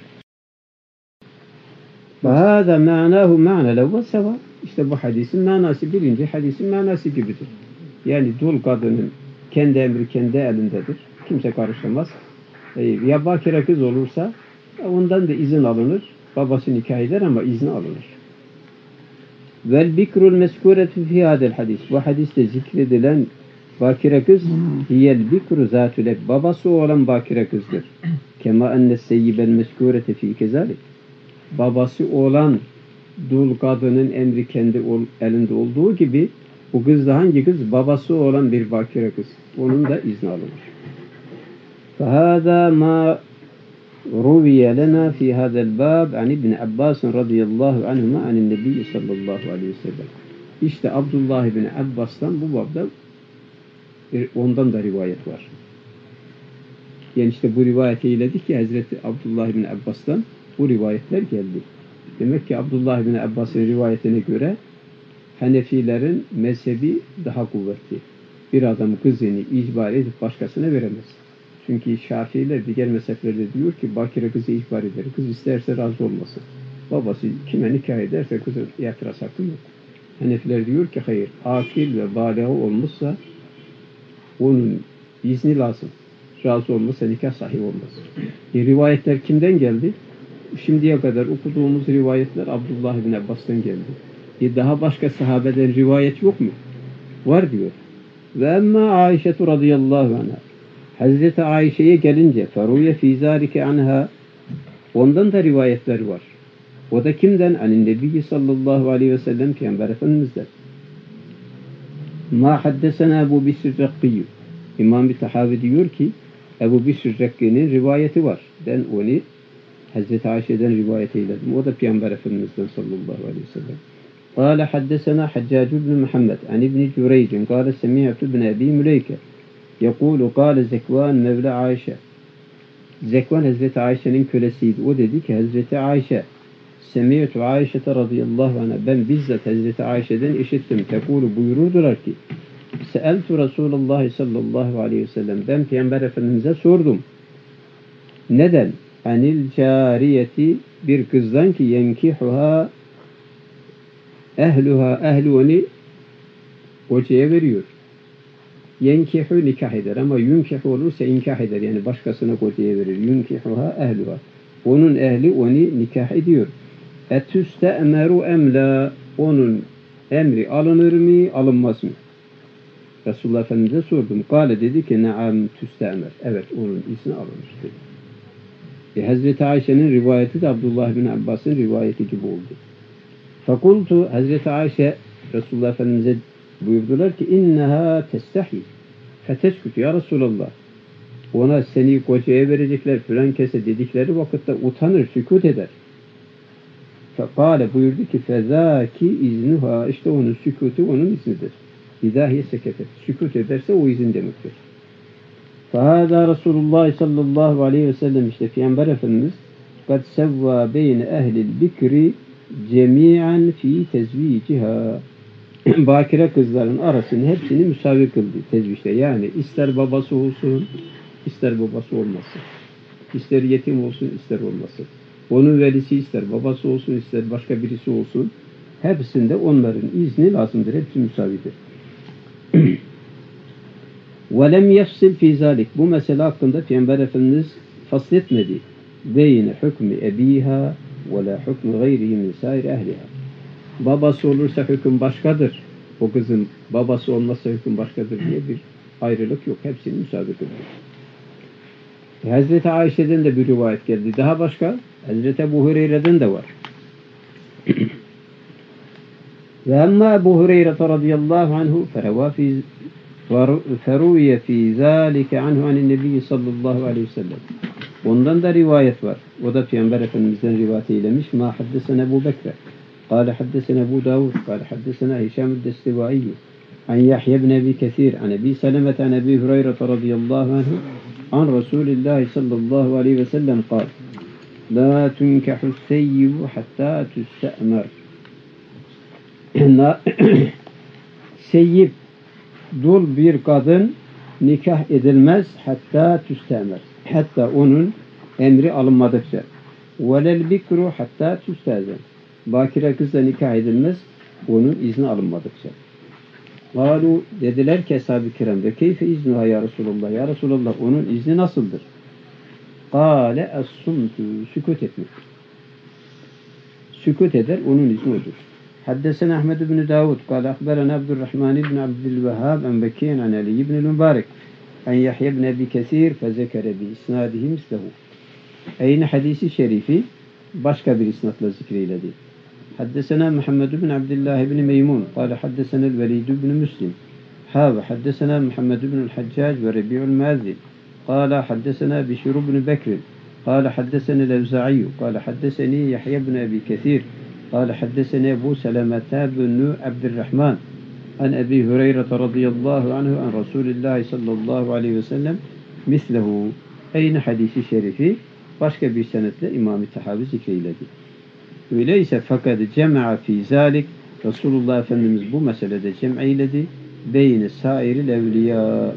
فَهَذَا مَعْنَاهُ مَعْنَ لَوَّ سَوَى. İşte bu hadisin manası birinci hadisin manası gibidir. Yani dul kadının kendi emri kendi elindedir. Kimse karışamaz. Ya bakire kız olursa ondan da izin alınır. Babası nikah eder ama izni alınır. Vel bikrul meskuretu fi hadel hadis. Bu hadiste zikredilen bakire kız hiyel bikru zatül. Babası olan bakire kızdır. Kema enne seyyibel meskurete fi kezalik. Babası olan dul kadının emri kendi elinde olduğu gibi bu kız da hangi kız? Babası olan bir bakire kız. Onun da izni alınır. فَهَذَا مَا رُوِيَ لَنَا فِي هَذَا الْبَابِ عَنْ اِبْنِ عَبَّاسٍ رَضِيَ اللّٰهُ عَنْهُمَا عَنِ النَّبِيِّ sallallahu aleyhi ve sellem. İşte Abdullah ibn Abbas'tan bu babda ondan da rivayet var. Yani işte bu rivayeti eyledik ki Hazreti Abdullah ibn Abbas'tan bu rivayetler geldi. Demek ki Abdullah ibn Abbas'ın rivayetine göre Hanefilerin mezhebi daha kuvvetli. Bir adam kızını ihbar edip başkasına veremez. Çünkü Şafiiler diğer mezheplerde diyor ki bakire kızı ihbar eder. Kız isterse razı olmasın. Babası kime nikah ederse kızın itiraz hakkı yok. Hanefiler diyor ki hayır. Akil ve bâleği olmuşsa onun izni lazım. Razı olmazsa nikah sahih olmaz. Rivayetler kimden geldi? Şimdiye kadar okuduğumuz rivayetler Abdullah bin Abbas'tan geldi. Daha başka sahabeden rivayet yok mu? Var diyor. Ve emma Aişetu radıyallahu anha. Hazreti Ayşe'ye gelince feruye fî zâlike anha, ondan da rivayetler var. O da kimden? Anin Nebiyyi sallallahu aleyhi ve sellem Peygamber Efendimiz'den. Ma haddesena Ebu Bisr Rakkiyyü. İmam-ı Tahavi diyor ki Ebu Bisr Rakki'nin rivayeti var. Ben onu Hazreti Ayşe'den rivayet eyledim. O da Peygamber Efendimiz'den sallallahu aleyhi ve sellem. قال حدثنا حجاج بن محمد عن ابن جريج قال سمعت ابن أبي مليكة يقول قال Zekvan Mevla Ayşe. Zekvan Hazreti Ayşe'nin kölesiydi. O dedi ki Hazreti Ayşe Semi'tu Ayşe'te radıyallahu anha, ben bizzat Hazreti Ayşe'den işittim. Tekulu, buyururdular ki Seeltu Resulullah sallallahu aleyhi ve sellem, ben Peygamber Efendimiz'e sordum. Neden? Anil cariyeti, bir kızdan ki yenkihuha ehluha, ehli onu kocaya veriyor. Yenkihu nikah eder ama yunkihu olursa inkah eder. Yani başkasına kocaya verir. Yunkihuha ehluha. Onun ehli onu nikah ediyor. Etüste'meru emla, onun emri alınır mı, alınmaz mı? Resulullah Efendimiz'e sordum. Kale, dedi ki naam tüste'mer. Evet, onun izni alınır dedi. Hazreti Ayşe'nin rivayeti de Abdullah bin Abbas'ın rivayeti gibi oldu. Fakultu, Hazreti Ayşe Resulullah Efendimiz'e buyurdular ki inneha testahi feteskut ya Resulallah. Ona seni kocaya verecekler filan kese dedikleri vakitte utanır, sükut eder. Fekale buyurdu ki fezâki iznuha, işte onun sükutu onun iznidir. İdahiye seketet. Sükut ederse o izin demektir. Fehâdâ Resulullah sallallahu aleyhi ve sellem, işte Peygamber Efendimiz kad sevvâ beyne ehlil bikri cemi'an fi tezviciha. Bakire kızların arasını hepsini müsavi kıldı tezvişte. Yani ister babası olsun, ister babası olmasın. İster yetim olsun, ister olmasın. Onun velisi ister babası olsun, ister başka birisi olsun. Hepsinde onların izni lazımdır. Hepsi müsavidir. وَلَمْ يَفْصِلْ فِي ذَٰلِكَ. Bu mesele hakkında Peygamber Efendimiz fasletmedi. بَيْنَ حُكْمِ اَب۪يهَا وَلَا حُكْمِ غَيْرِهِ مِنْ سَائِرِ اَهْلِهَا. Babası olursa hüküm başkadır. O kızın babası olmazsa hüküm başkadır diye bir ayrılık yok. Hepsini müsaade kıldı. Hazreti Ayşe'den de bir rivayet geldi. Daha başka Hazreti Ebu Hureyre'den de var. Ve amma Ebu Hureyre radıyallahu anhu feruye fi zâlike anhu anin nebiyyi sallallahu aleyhi ve sellem. Ondan da rivayet var. O da Peygamber Efendimiz'den rivayet eylemiş. Ma haddesene Ebu Bekre. Kâle haddesene Ebu Davud. Kâle haddesene Hişam el-Destivâiyyi. An Yahya ibn Ebi Kesir. An Ebi Selemet an Ebi Hureyre radıyallahu anhu. An Resulillahi sallallahu aleyhi ve sellem kâle. La tunkahu seyyibu hatta tüste'mer. Seyyib, dul bir kadın nikah edilmez hatta tüste'mer. Hatta onun emri alınmadıkça. Velel bikru hatta tüste'zen. Bakire kızla nikah edilmez, onun izni alınmadıkça. Galu, dediler ki ashab-ı kiram ve keyfe iznuha ya Resulullah, ya Resulullah onun izni nasıldır? Kâle es-sumtu, sükut etmek. Sükut eder, onun izni odur. Haddesena Ahmed ibn Davud, kâle akberana Abdurrahman ibn Abdülvehhab en Bekiyen an Ali ibn Mübarek en Yahya ibn Ebi Kesir fezekere bi isnadihi mislehu. Aynı hadisi şerifi başka bir isnatla zikreyledi. Haddesena Muhammed ibn Abdullah ibn Meymun, kâle haddesena el-Velid ibn Müslim. Haddesena Muhammed ibn el-Haccac ve Rebi'ul Mazin. قال حدثنا بشير بن بكر قال حدثنا الأوزاعي قال حدثني يحيى بن أبي كثير قال حدثني أبو سلمة بن عبد الرحمن عن أبي هريرة رضي الله عنه عن رسول الله صلى الله عليه وسلم مثله. Aynı hadisi şerifi başka bir senetle İmam-ı Tahavi zikreyledi. Öyleyse fakat cema'a fi zalik, Resulullah Efendimiz bu meselede cem'eyledi. Beyni sairil evliya,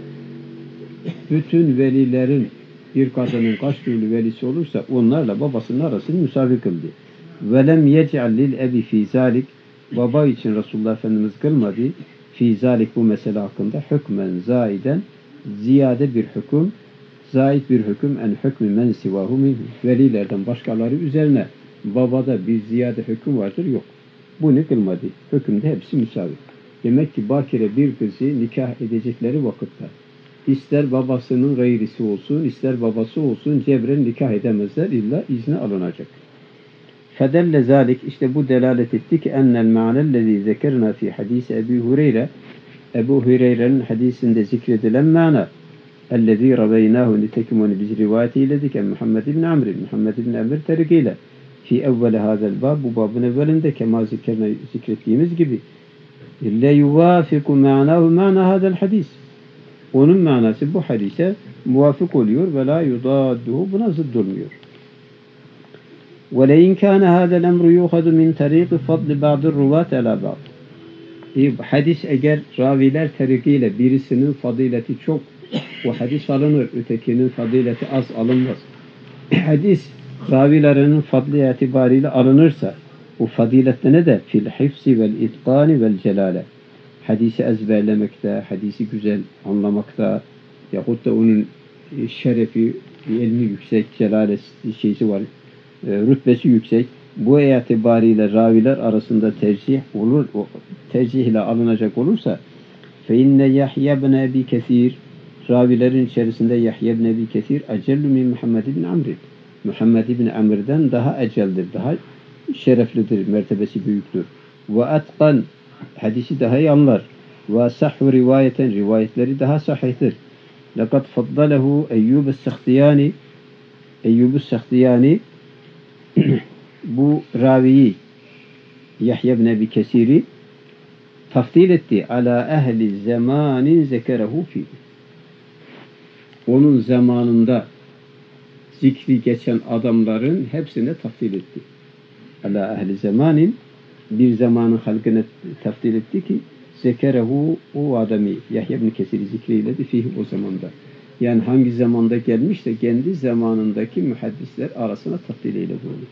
bütün velilerin bir kadının kaç türlü velisi olursa onlarla babasının arasını müsavi kıldı. Velem yec'al lil ebi fi zalik, baba için Resulullah Efendimiz kılmadı. Fi zalik, bu mesele hakkında hükmen zaiden, ziyade bir hüküm, zahid bir hüküm en hükmü men sivahu minhu, velilerden başkaları üzerine babada bir ziyade hüküm vardır, yok. Bunu kılmadı. Hükümde hepsi müsavi. Demek ki bakire bir kızı nikah edecekleri vakitte İster babasının gayrisi olsun, ister babası olsun cebren nikah edemezler, illa izni alınacak. Fedelle zalik, işte bu delalet etti ki ennel ma'nellezî zekerna fi hadisi Ebu Hureyre, Ebu Hureyre'nin hadisinde zikredilen mana ellezî rabeynâhu, nitekim onu biz rivayet eyledik Muhammed ibn Amr, Muhammed ibn Amr terikiyle fi evveli hazel bab, bu babın evvelinde kema zikrettiğimiz gibi ille yuvafiku ma'nahu ma'na hadel hadis, onun manası bu hadise muvafık oluyor ve la yudadduhu, buna zıdd olmuyor. وَلَيْنْ كَانَ هَذَا الْاَمْرُ يُوْخَدُ مِنْ تَرِيقِ فَضْلِ بَعْضِ الرُّوَاتِ عَلَى بَعْضِ. Hadis eğer raviler tarikiyle birisinin fadileti çok, o hadis alınır, ötekinin fadileti az alınmaz. Hadis ravilerinin fadli itibariyle alınırsa, o fadilette ne de? Fil hifzi vel itqani vel celale. Hadisi ezberlemekte, hadisi güzel anlamakta, yahut da onun şerefi, ilmi yüksek, celalesi şeysi var, rütbesi yüksek. Bu itibariyle raviler arasında tercih olur, o tercih ile alınacak olursa فَاِنَّ Yahya ibn Ebi Kesir, ravilerin içerisinde Yahya ibn Ebi Kesir acellu min Muhammed ibn Amr, Muhammed ibn Amr'den daha eceldir, daha şereflidir, mertebesi büyüktür. Ve atkan hadisi daha iyi anlar. Ve sahhu rivayeten rivayetleri daha sahihtir. Lekad faddalehu Eyyub-ı Sahtiyani bu raviyi Yahya ibn Ebi Kesir'i taftil etti. Ala ehli zamanin zekerehu fi. Onun zamanında zikri geçen adamların hepsine taftil etti. Ala ehli zamanin bir zamanın halkına taftil etti ki zekerehu o adamı Yahya ibn Kesir'i zikreyledi fihi o zamanda. Yani hangi zamanda gelmişse kendi zamanındaki muhaddisler arasına taftil eyledi onu.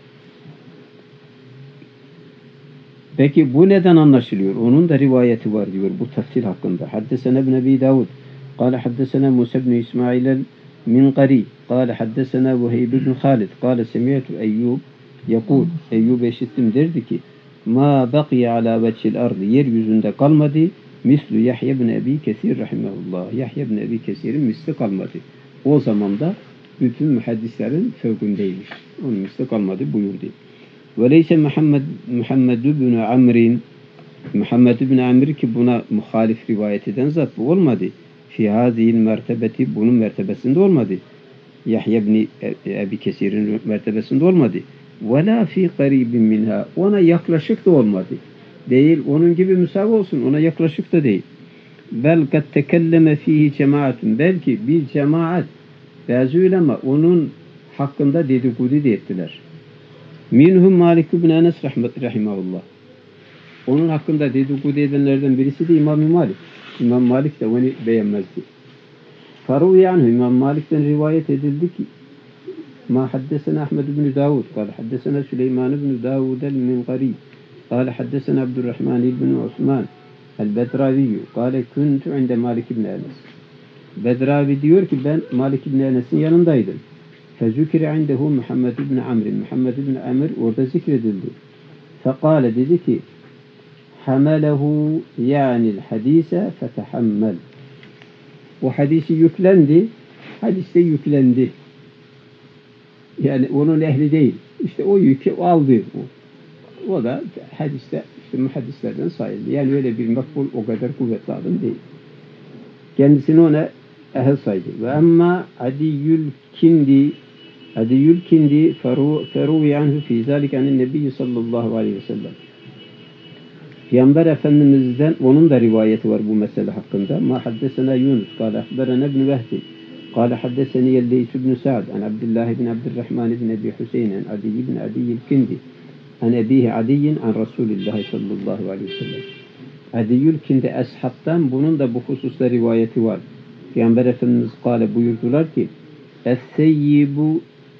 Peki bu neden anlaşılıyor? Onun da rivayeti var diyor bu tafsil hakkında. Haddesena ibn Ebi Davud. Kale haddesena Musa ibn İsmail el-Minqari. Kale haddesena Vuheyb ibn Halid. Kale semiyetu Eyyub. Yakul. Eyyub eşittim derdi ki ma baqiye ala veçil ardı. Yeryüzünde kalmadı. Mislu Yahya ibn Ebi Kesir rahimahullah. Yahya ibn Ebi Kesir'in misli kalmadı. O zaman da bütün muhaddislerin fevkundeymiş. Onun misli kalmadı buyurdu. Veleyse Muhammed ibn Amr'in Muhammed ibn Amr ki buna muhalif rivayet eden zat bu olmadı. Fi hazil mertebeti bunun mertebesinde olmadı. Yahya ibn Ebi Kesir'in mertebesinde olmadı. Ve la fi qaribin minha ona yaklaşık da olmadı. Değil onun gibi müsavi olsun ona yaklaşık da değil. Bel kad tekelleme fihi cemaatun belki bir cemaat bazı ulema onun hakkında dedikodu ettiler. Minhum Malik ibn Enes rahimahullah. Onun hakkında dedikodu edenlerden birisi de İmam Malik. İmam Malik de onu beğenmezdi. Faruvi anhu İmam Malik'ten rivayet edildi ki ma haddesena Ahmed ibn Davud قال haddesena Süleyman ibn Davud el-Minqari قال haddesena Abdurrahman ibn Osman el-Bedravi قال kuntu inde Malik ibn Enes. Bedravi diyor ki ben Malik ibn Enes'in yanındaydım. فذكر عنده Muhammed ibn Amr. Muhammed ibn Amr orada zikredildi. Fekale dedi ki hamelehu yani hadise fetehammel. O hadisi yüklendi. Hadiste yüklendi. Yani onun ehli değil. İşte o yükü aldı. O da hadiste işte muhaddislerden sayıldı. Yani öyle bir makbul o kadar kuvvetli adam değil. Kendisini ona ehil saydı. Ve amma Adiyül Kindi feruvi anhu fi zalike anin nebiyyi sallallahu aleyhi ve sellem. Peygamber Efendimiz'den onun da rivayeti var bu mesele hakkında. Ma haddesena Yunus kâle ahberena ibn Vehbi kâle haddeseni Yelleyt ibn Sa'd an Abdullah ibn Abdurrahman ibn Ebi Hüseyin an Adi ibn Adiyil Kindi an ebihi Adiyin an Resulillah sallallahu aleyhi ve sellem. Adiyül Kindi eshabtan bunun da bu hususta rivayeti var. Peygamber Efendimiz kâle buyurdular ki Es-seyyibu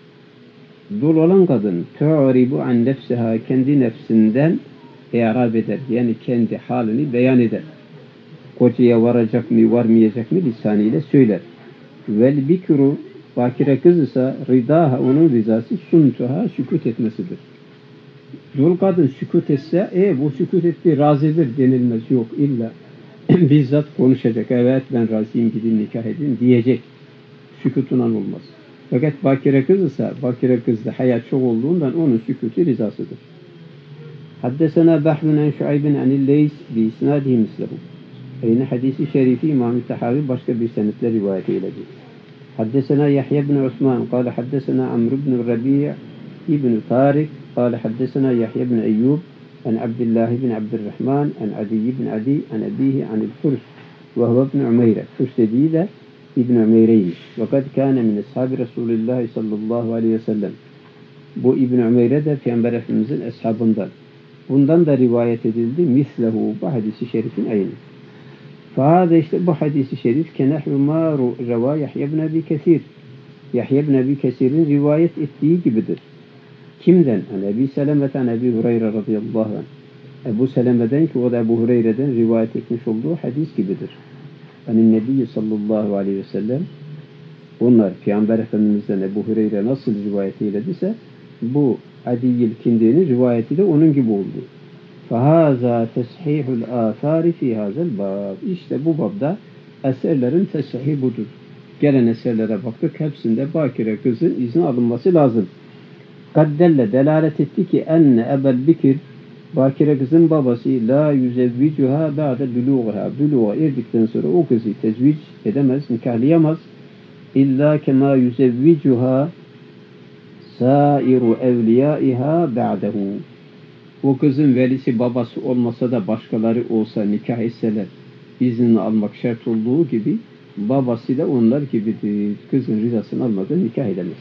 dul olan kadın tu'ribu an nefsiha kendi nefsinden i'rab eder. Yani kendi halini beyan eder. Kocaya varacak mı varmayacak mı lisanıyla söyler. Vel bikru bakire kız ise ridaha onun rızası suntuha sükut etmesidir. Dul kadın sükut etse bu sükut etti razıdır denilmez. Yok illa bizzat konuşacak. Evet ben razıyım gidin nikah edin diyecek. Sükutunan olmaz. Fakat bakire kız ise bakire kızda hayat çok olduğundan onun sükutu rızasıdır. Haddesena Bahrun en Şuaybin anil Leys bi isnadihi mislehu. Yine hadisi şerifi İmam-ı Tahavi başka bir senetle rivayet eyledi. Haddesena Yahya ibn Osman kâle haddesena Amr ibn Rabi' ibn Tarik kâle haddesena Yahya ibn Eyyub an Abdullah ibn Abdurrahman an Adi ibn Adi an abihi anil Furs ve huve ibn Umeyre. Furs dediği de İbn Umeyreymiş. Ve kad kâne min ashabi Resulullah sallallahu aleyhi ve sellem. Bu İbn Umeyre de Peygamber Efendimizin eshabından. Bundan da rivayet edildi. Mislehu bu hadisi şerifin aynı. Fahada işte bu hadisi şerif kenehru ma reva Yahya ibn Ebi Kesir. Yahya ibn Ebi Kesir'in rivayet ettiği gibidir. Kimden? Ebi Seleme'ten Ebi Hureyre radıyallahu anh. Ebu Seleme'den ki o da Ebu Hureyre'den rivayet etmiş olduğu hadis gibidir. Yani Nebi sallallahu aleyhi ve sellem onlar Peygamber Efendimiz'den Ebu Hureyre nasıl rivayet eylediyse bu Adiyil Kindi'nin rivayeti de onun gibi oldu. فَهَذَا تَسْحِيحُ الْآثَارِ فِي هَذَا الْبَابِ. İşte bu babda eserlerin teshihi budur. Gelen eserlere baktık. Hepsinde bakire kızın izni alınması lazım. Kaddelle delalet etti ki enne ebel bikir bakire kızın babası la yüzevvicuha ba'de buluğha. Buluğa erdikten sonra o kızı tezvic edemez, nikahlayamaz. İlla kema yüzevvicuha sairu evliyaiha ba'dehu. O kızın velisi babası olmasa da başkaları olsa nikah etseler iznini almak şart olduğu gibi babası da onlar gibidir. Kızın rızasını almadan nikah edemez.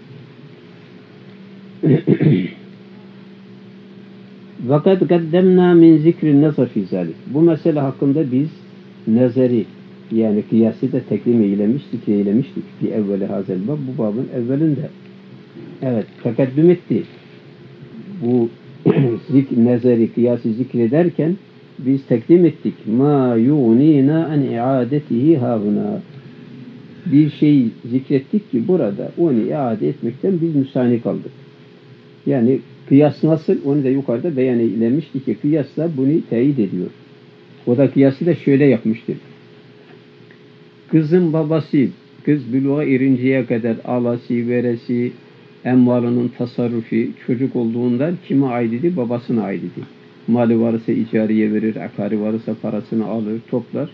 Fakat kaddemna min zikrin nazar fi zalik. Bu mesele hakkında biz nazari yani kıyası da teklim eylemiştik fi evveli hazel bab, bu babın evvelinde. Evet, tekaddüm etti. Bu nazari kıyası zikrederken biz teklim ettik. Ma yuğnina an iadetihi havuna. Bir şey zikrettik ki burada onu iade etmekten biz müsaade kaldık. Yani kıyas nasıl? Onu da yukarıda beyan eylemiştik ki kıyasla bunu teyit ediyor. O da kıyası da şöyle yapmıştır. Kızın babası, kız buluğa erinceye kadar alası, veresi, emvalının tasarrufu, çocuk olduğundan kime ait idi? Babasına ait idi. Mali varsa icariye verir, akarı varsa parasını alır, toplar.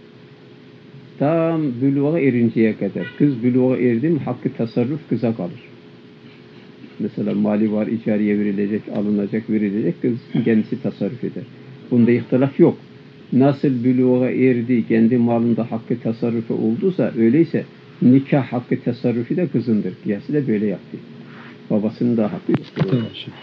Tam buluğa erinceye kadar. Kız buluğa erdi mi hakkı tasarruf kıza kalır. Mesela mali var, icariye verilecek, alınacak, verilecek, kız kendisi tasarruf eder. Bunda ihtilaf yok. Nasıl buluğa erdi, kendi malında hakkı tasarrufu olduysa, öyleyse nikah hakkı tasarrufu da kızındır. Kıyası da böyle yaptı. Babasının da hakkı yoktur.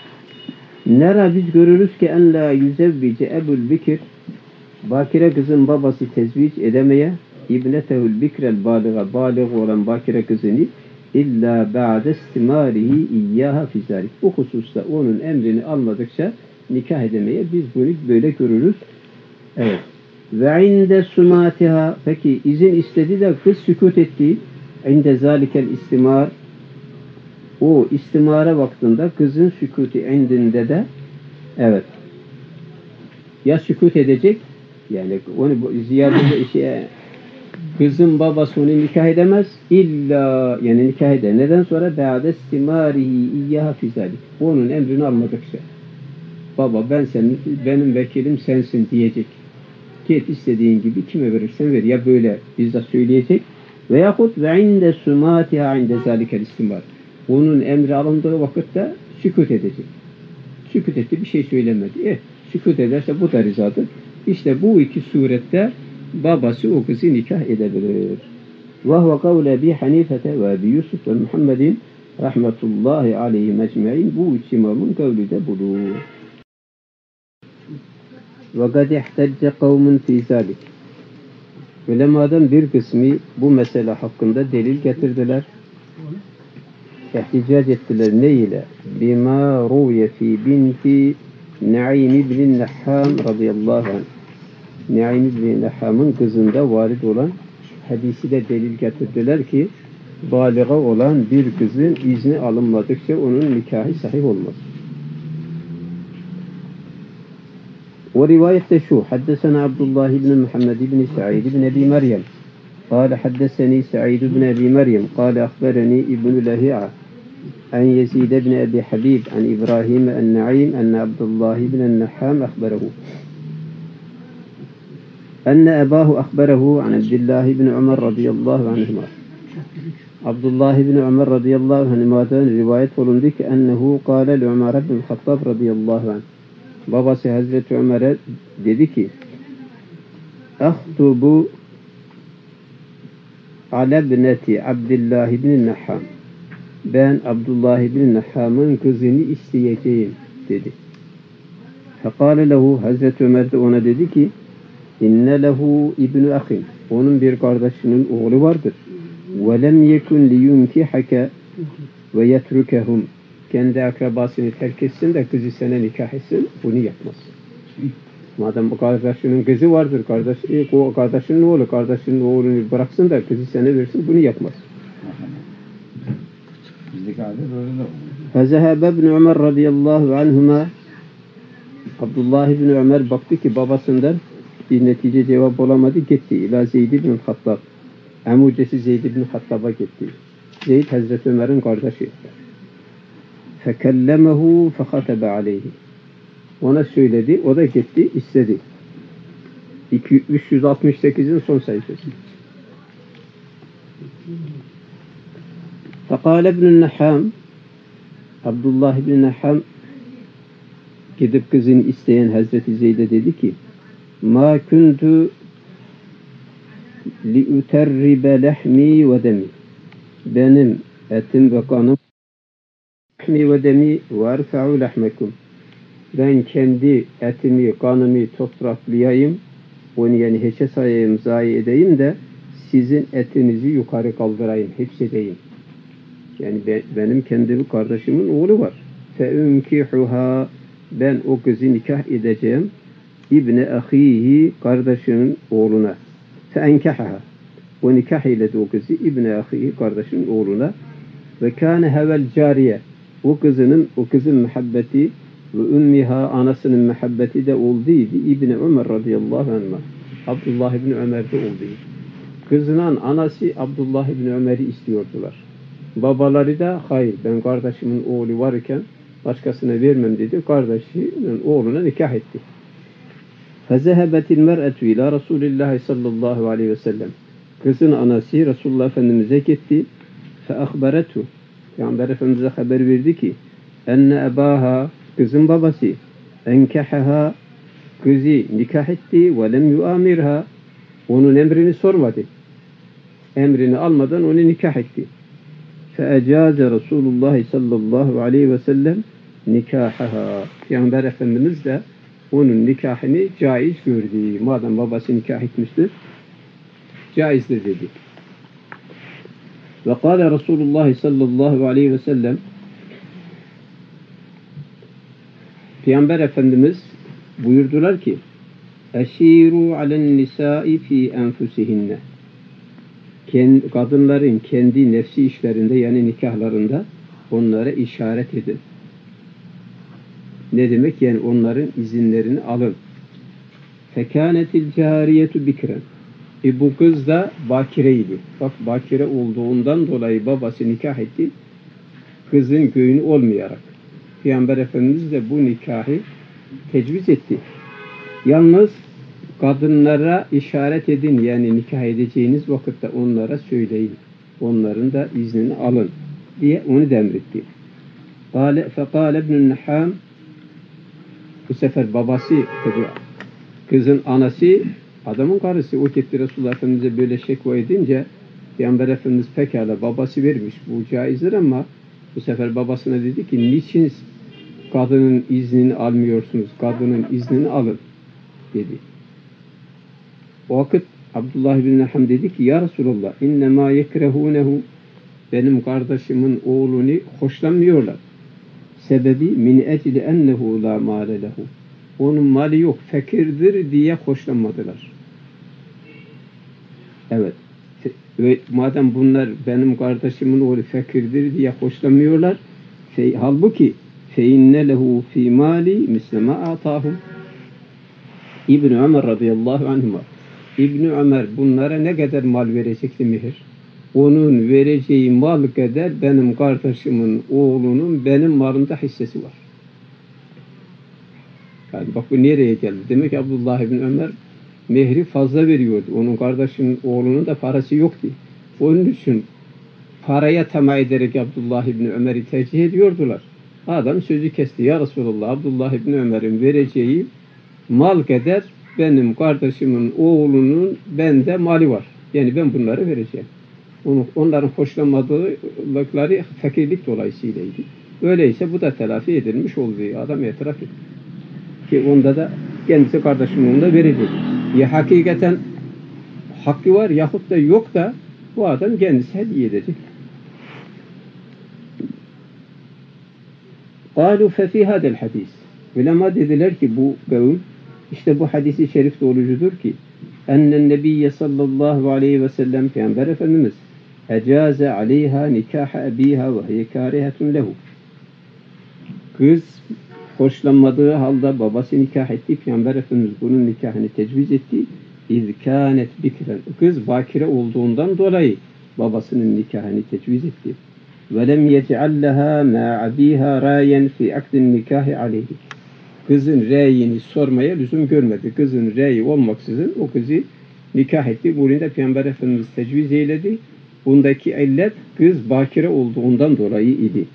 Nera biz görürüz ki en la yüzevvice ebul bikir, bakire kızın babası tezvic edemeye, İbnetehül bikrel baliga, balig olan bakire kızını illa ba'de istimarihi iyyaha fizalik. Bu hususta onun emrini almadıkça nikah edemeye biz bunu böyle görürüz. Evet. Ve inde sumatiha, peki izin istedi de kız sükut etti. İnde zalikel istimar, o istimara vaktinde kızın sükuti indinde de evet ya sükut edecek yani onu ziyadede işe kızın babası onu nikah edemez illa yani nikah eder. Neden sonra? Ba'de istimarihi iyyaha fizalik. Onun emrini almadıkça. Baba benim vekilim sensin diyecek. Git istediğin gibi kime verirsen ver. Ya böyle bizzat söyleyecek veyahut ve inde sumatiha inde zalikel istimar. Onun emri alındığı vakitte sükut edecek. Sükut etti, bir şey söylemedi. Sükut ederse bu da rizadır. İşte bu iki surette babası o kızı nikah edebilir. Ve huve kavle Ebi Hanifete ve Ebi Yusuf ve Muhammedin rahmetullahi aleyhim ecmaîn. Bu üç imamın kavli de budur. Ve kad ihtecce kavmun fî zâlik. Ulemadan bir kısmı bu mesele hakkında delil getirdiler. İhticac ettiler ne ile? Bima ruye fi binti Naim ibn Nahham radıyallahu anh. Naim ibn Nahham'ın kızında varid olan hadisi de delil getirdiler ki baliga olan bir kızın izni alınmadıkça onun nikahı sahih olmaz. O rivayette şu: Haddesena Abdullah ibn Muhammed ibn Sa'id ibn Ebi Meryem. قال حدثني سعيد بن أبي مريم قال أخبرني ابن لهيعة عن يزيد بن أبي حبيب عن إبراهيم النعيم أن عبد الله بن النحام أخبره أن أباه أخبره عن عبد الله بن عمر رضي الله عنهما. عبد الله بن عمر رضي الله عنهما رواية olundu ki أنه قال لعمر بن الخطاب رضي الله عنه. Babası Hazreti Ömer'e dedi ki أخطب ala ibneti Abdullah ibn Nahham. Ben Abdullah ibn Nahham'ın kızını isteyeceğim dedi. Fekale lehu, Hazreti Ömer de ona dedi ki inne lehu ibnu ahin. Onun bir kardeşinin oğlu vardır. Ve lem yekun liyunkihake ve yetrukehum. Kendi akrabasını terk etsin de kızı sana nikah etsin, bunu yapmaz. Madem bu kardeşinin kızı vardır, o kardeşinin oğlu, kardeşinin oğlunu bıraksın da kızı sana versin, bunu yapmaz. Fezehebe ibn Ömer radıyallahu anhuma. Abdullah ibn Ömer baktı ki babasından bir netice cevap olamadı, gitti. İlâ Zeyd ibn Hattab. Amucesi Zeyd ibn Hattab'a gitti. Zeyd Hazreti Ömer'in kardeşi. fekellemehu fehatebe aleyhi. Ona söyledi, o da gitti, istedi. 368'in son sayfası. Fekale ibn-i Nehham, Abdullah ibn-i Nehham gidip kızını isteyen Hazreti Zeyd'e dedi ki, ma kuntu liuterribe lehmi ve demi. Benim etim ve kanım lehmi ve demi ve erfa'u lehmekum. Ben kendi etimi, kanımı topraklayayım, onu yani heçe sayayım, zayi edeyim de sizin etinizi yukarı kaldırayım, hepsedeyim. Yani benim kendi kardeşimin oğlu var. Feunkihuha, ben o kızı nikah edeceğim. İbne ahihi, kardeşinin oğluna. Feenkahaha, o nikah eyledi o kızı İbne ahihi, kardeşinin oğluna. Ve kâne hevel cariye, o kızın muhabbeti ve ümmiha, anasının muhabbeti de olduydu. İbni Ömer radıyallahu anh, Abdullah ibn Ömer'de olduydu. Kızının anası Abdullah ibn Ömer'i istiyordular. Babaları da hayır, ben kardeşimin oğlu varken başkasına vermem dedi. Kardeşinin oğluna nikah etti. فَزَهَبَتِ الْمَرْأَةُ اِلَى رَسُولِ اللّٰهِ sallallahu aleyhi ve sellem. Kızın anası Resulullah Efendimiz'e gitti. فَأَخْبَرَتُ, Peygamber Efendimiz'e haber verdi ki, enne ebaha, kızın babası, enkehaha, kızı nikah etti ve lem yuamirha, onun emrini sormadı. Emrini almadan onu nikah etti. Feecaze Resulullah sallallahu aleyhi ve sellem nikahaha. Peygamber Efendimiz de onun nikahını caiz gördü. Madem babası nikah etmiştir, caizdir dedi. Ve kâle Resulullah sallallahu aleyhi ve sellem, Peygamber Efendimiz buyurdular ki, eşîrû alen nisâi fî enfusihinne. Kadınların kendi nefsi işlerinde, yani nikahlarında onlara işaret edin. Ne demek? Yani onların izinlerini alın. Fekânetil cariyetu bikren. Bu kız da bakireydi. Bak, bakire olduğundan dolayı babası nikah etti. Kızın göğünü olmayarak. Peygamber Efendimiz de bu nikahı tecviz etti. Yalnız kadınlara işaret edin, yani nikah edeceğiniz vakitte onlara söyleyin. Onların da iznini alın diye onu da emretti. Fekâle ibn-i Nehham, bu sefer babası, kızın anası, adamın karısı, o gitti Resulullah Efendimiz'e böyle şekva edince, Peygamber Efendimiz pekala babası vermiş, bu caizdir, ama bu sefer babasına dedi ki, niçin kadının iznini almıyorsunuz? Kadının iznini alın dedi. O vakit Abdullah bin Nehham dedi ki, ya Resulallah, innemâ yekrehûnehu, benim kardeşimin oğlunu hoşlanmıyorlar. Sebebi min ecli ennehu la mâle lehu. Onun mali yok, fakirdir diye hoşlanmadılar. Evet. Ve madem bunlar benim kardeşimin oğlu fakirdir diye hoşlanmıyorlar, halbuki feinne lehu fi mali mislema atahum. İbn Ömer radıyallahu anhuma, İbn Ömer bunlara ne kadar mal verecekti mihir? Onun vereceği mal kadar benim kardeşimin oğlunun benim malımda hissesi var. Yani bak bu nereye geldi? Demek ki Abdullah ibn Ömer mehri fazla veriyordu. Onun kardeşinin oğlunun da parası yoktu. Onun için paraya tamah ederek Abdullah ibn Ömer'i tercih ediyordular. Adam sözü kesti. Ya Resulallah, Abdullah ibn Ömer'in vereceği mal kadar benim kardeşimin oğlunun bende mali var. Yani ben bunları vereceğim. Onların hoşlanmadıkları fakirlik dolayısıylaydı. Öyleyse bu da telafi edilmiş olduğu adam itiraf etti. Ki onda da kendisi kardeşinin onda verecek. Ya hakikaten hakkı var yahut da yok da bu adam kendisi hediye edecek. قالوا ففي هذا الحديث. Ulema dediler ki bu kavim, işte bu hadisi şerif doğrucudur ki ennen nebiyye sallallahu aleyhi ve sellem, Peygamber Efendimiz ecaze aleyha nikaha ebiha ve hiye kârihetun lehu. Kız hoşlanmadığı halde babası nikah etti. Peygamber Efendimiz bunun nikahını tecviz etti. İz kânet bikren. Kız bakire olduğundan dolayı babasının nikahını tecviz etti. وَلَمْ يَجْعَلْ لَهَا مَا عَب۪يهَا رَايًا فِي عَقْدِ النِّكَاهِ عَلَيْهِ. Kızın reyini sormaya lüzum görmedi. Kızın reyi olmaksızın o kızı nikah etti. Bunu da Peygamber Efendimiz tecviz eyledi. Bundaki illet kız bakire olduğundan dolayı idi.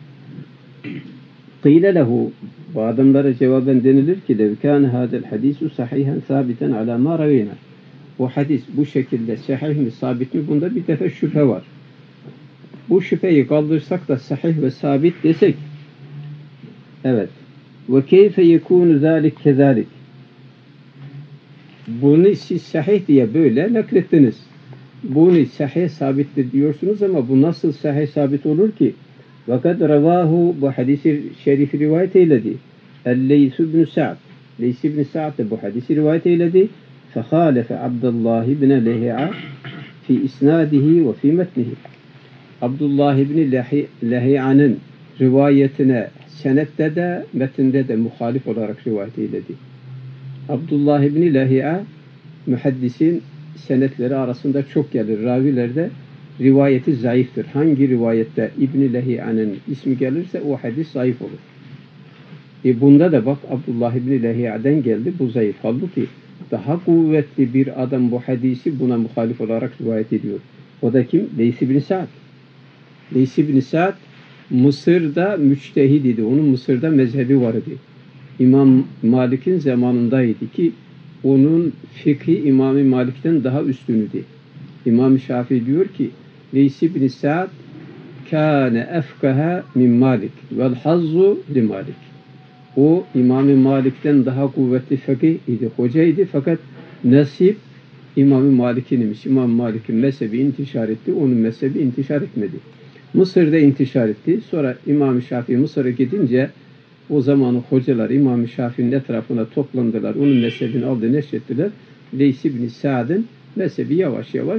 Qîle lehu, bu adamlara cevaben denilir ki lev kâne hâzel hadisu sahihen sabiten alâ mâ ravînâ. Bu hadis bu şekilde sahih mi sabit mi? Bunda bir defa şüphe var. Bu şüpheyi kaldırsak da sahih ve sabit desek, evet. Ve keyfe yekûnu zâlik kezâlik. Bunu siz sahih diye böyle naklettiniz. Bunu sahih sabittir diyorsunuz ama bu nasıl sahih sabit olur ki? Fakat ravahu, bu hadisi şerifi rivayet eyledi. El-Leys ibn Sa'd. Leys ibn Sa'd de bu hadisi rivayet eyledi. Fehâlefe Abdullah ibn Lehi'a fi isnadihi ve fi metnihi. Abdullah ibn Lehi'a'nın rivayetine senette de metinde de muhalif olarak rivayet eyledi. Abdullah ibn Lehi'a mühaddisin senetleri arasında çok gelir. Ravilerde rivayeti zayıftır. Hangi rivayette İbn-i Lehi'a'nın ismi gelirse o hadis zayıf olur. Bunda da bak Abdullah İbn-i Lehi'a'dan geldi. Bu zayıf. Halbuki daha kuvvetli bir adam bu hadisi buna muhalif olarak rivayet ediyor. O da kim? Leys ibn Sa'd. Leys ibn Sa'd Mısır'da müçtehid idi. Onun Mısır'da mezhebi vardı. İmam Malik'in zamanındaydı ki onun fikhi İmam Malik'ten daha üstünüydü. İmam Şafii diyor ki Leys ibn Sa'd kâne efkaha min Malik vel hazzu li Malik. O İmam Malik'ten daha kuvvetli fakih idi, hocaydı fakat nasip İmam Malik'in imiş. İmam Malik'in mezhebi intişar etti, onun mezhebi intişar etmedi. Mısır'da intişar etti. Sonra İmam Şafii Mısır'a gidince o zamanın hocalar İmam Şafii'nin etrafına toplandılar. Onun mezhebini aldı, neşrettiler. Leys ibn Sa'd'ın mezhebi yavaş yavaş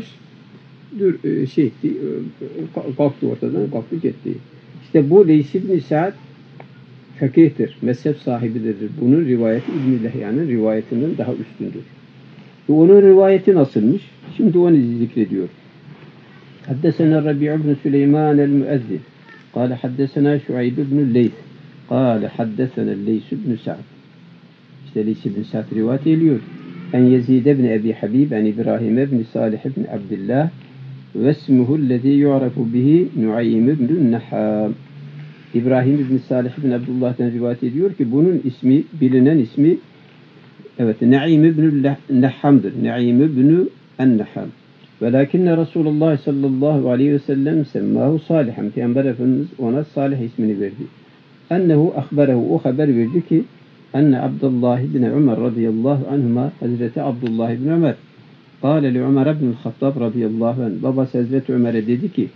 kalktı ortadan, kalktı gitti. İşte bu Leys ibn Sa'd fakihtir, mezhep sahibidir. Bunun rivayeti İbn-i Lehia'nın rivayetinden daha üstündür. Onun rivayeti nasılmış? Şimdi onu zikrediyor. Haddesena Rabi' ibn Süleyman el-Müezzin. Kâle haddesena Şuayb ibn Leys. Kâle haddesena Leys ibn Sa'd. İşte Leys ibn Sa'd rivayet ediyor. En Yezid ibn Ebi Habib, en İbrahim ibn Salih ibn Abdullah ve ismuhu'llezî yu'rafu bihi Nuaym ibn Nahham. İbrahim ibn Salih ibn Abdullah'tan rivayet ediyor ki bunun ismi, bilinen ismi evet Naim ibn Nahham'dır. Naim ibn Nahham. Velakinne Resulullah sallallahu aleyhi ve sellem semmahu Salihan. Peygamber Efendimiz ona Salih ismini verdi. Ennehu ahberehu, o haber verdi ki enne Abdullah ibn Ömer radıyallahu anhuma, Hazreti Abdullah ibn Ömer kâle li Ömer ibn Hattab radıyallahu anh, babası Hazreti Ömer'e dedi ki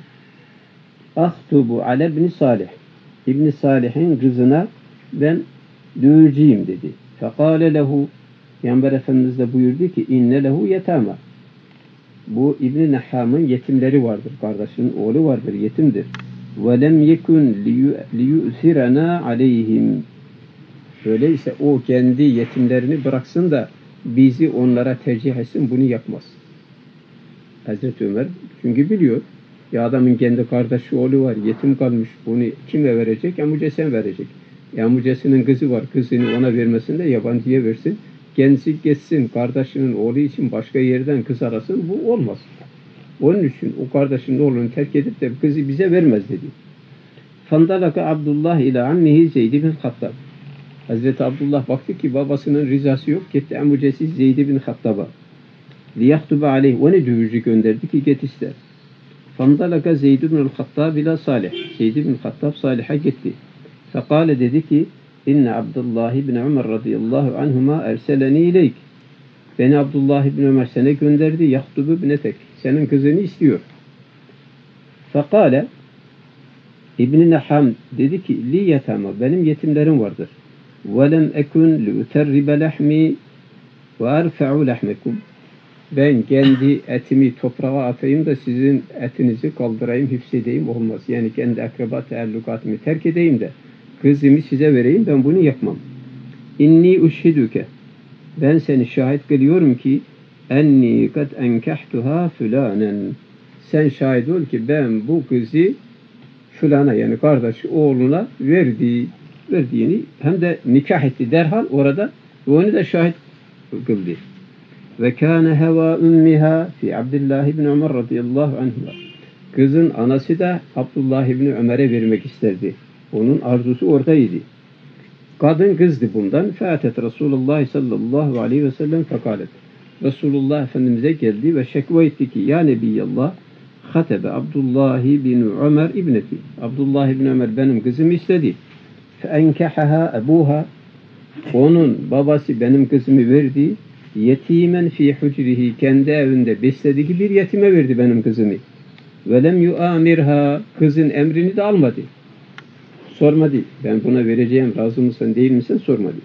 ahtubu ale ibn Salih, İbn Salih'in kızına ben döveceğim dedi. Fekâle lehu, Peygamber Efendimiz de buyurdu ki inne lehu yetâma, bu İbn Nahham'ın yetimleri vardır. Kardeşinin oğlu vardır, yetimdir. Ve lem yekun liyu'sirana aleyhim. Öyleyse o kendi yetimlerini bıraksın da bizi onlara tercih etsin, bunu yapmaz. Hazreti Ömer çünkü biliyor. Ya adamın kendi kardeşi oğlu var, yetim kalmış. Bunu kime verecek? Amcasına verecek. Amcasının kızı var, kızını ona vermesin de yabancıya versin. Kendisi geçsin, kardeşinin oğlu için başka yerden kız arasın, bu olmaz. Onun için o kardeşinin oğlunu terk edip de kızı bize vermez dedi. Fandalaka Abdullah ile ammihi Zeyd bin Hattab. Hazreti Abdullah baktı ki babasının rızası yok, gitti amcası Zeyd bin Hattab'a. Liyahtuba aleyh, onu dövücü gönderdi ki get ister. Fandalaka Zeyd bin Hattab ile Salih. Zeyd bin Hattab Salih'e gitti. Fekale dedi ki İnne Abdullah ibn Ömer radıyallahu anhuma erseleni ileyk. Beni Abdullah ibn Ömer sana gönderdi. Yahtubu ibnetek. Senin kızını istiyor. Fekale İbn Nahham dedi ki li yetama, benim yetimlerim vardır. Ve lem ekun li uterribe lahmi ve erfe'u lahmekum. Ben kendi etimi toprağa atayım da sizin etinizi kaldırayım, hifzedeyim olmaz. Yani kendi akraba teallukatımı terk edeyim de kızımı size vereyim, ben bunu yapmam. İnni uşhiduke, ben seni şahit kılıyorum ki enni kad enkahtuha fülanen, sen şahit ol ki ben bu kızı Fılana yani kardeşi oğluna verdiğini hem de nikah etti derhal orada ve onu da şahit kıldı. Ve kâne heva ümmiha fi Abdullah ibn Ömer radıyallahu anhuma. Kızın anası da Abdullah ibn Ömer'e vermek isterdi. Onun arzusu oradaydı. Kadın kızdı bundan. Fâtet Resulullah sallallahu aleyhi ve sellem fekalet. Resulullah Efendimiz'e geldi ve şekva etti ki ya Nebiyallah hatebe Abdullah bin Ömer ibneti. Abdullah bin Ömer benim kızımı istedi. Fe enkehaha ebuha. Onun babası benim kızımı verdi. Yetimen fi hucrihi, kendi evinde beslediği bir yetime verdi benim kızımı. Ve lem yuamirha, kızın emrini de almadı. Sormadı. Ben buna vereceğim, razı mısın değil misin? Sormadı.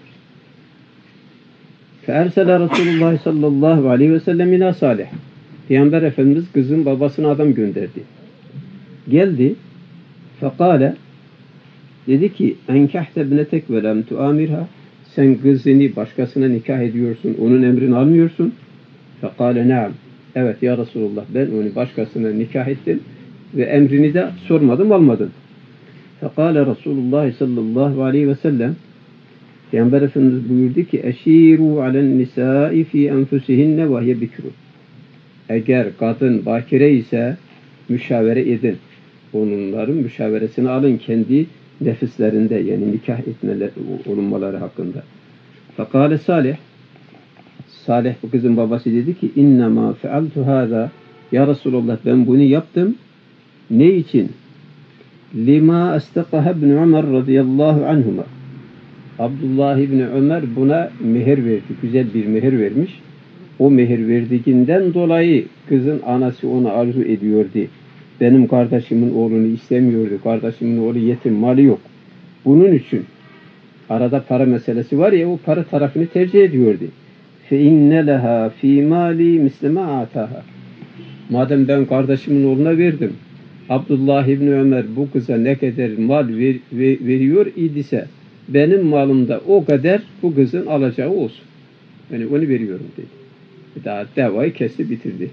Fe ersele Resulullah sallallahu aleyhi ve sellem ila Salih. Peygamber Efendimiz kızın babasına adam gönderdi. Geldi. Fekale, dedi ki enkahte ibnetek ve lem tuamirha. Sen kızını başkasına nikah ediyorsun, onun emrini almıyorsun. Fekale naam. Evet ya Resulullah, ben onu başkasına nikah ettim ve emrini de sormadım, almadım. Fekale Resulullah sallallahu aleyhi ve sellem, Peygamber Efendimiz buyurdu ki eşiru alen nisai fi enfusihinne ve hiye bikru. Eğer kadın bakire ise müşavere edin. Onların müşaveresini alın kendi nefislerinde, yani nikah etmeleri, olunmaları hakkında. Fekale Salih, Salih bu kızın babası dedi ki innema fealtu hâzâ, ya Resulullah ben bunu yaptım. Ne için? Lima estakaha ibn Ömer radıyallahu anhuma. Abdullah ibn Ömer buna mehir verdi. Güzel bir mehir vermiş. O mehir verdiğinden dolayı kızın anası onu arzu ediyordu. Benim kardeşimin oğlunu istemiyordu. Kardeşimin oğlu yetim, mali yok. Bunun için arada para meselesi var ya, o para tarafını tercih ediyordu. Fe inne leha fi mali mislema ataha. Madem ben kardeşimin oğluna verdim, Abdullah İbni Ömer bu kıza ne kadar mal veriyor idiyse benim malımda o kadar bu kızın alacağı olsun. Yani onu veriyorum dedi. Daha davayı kesti bitirdi.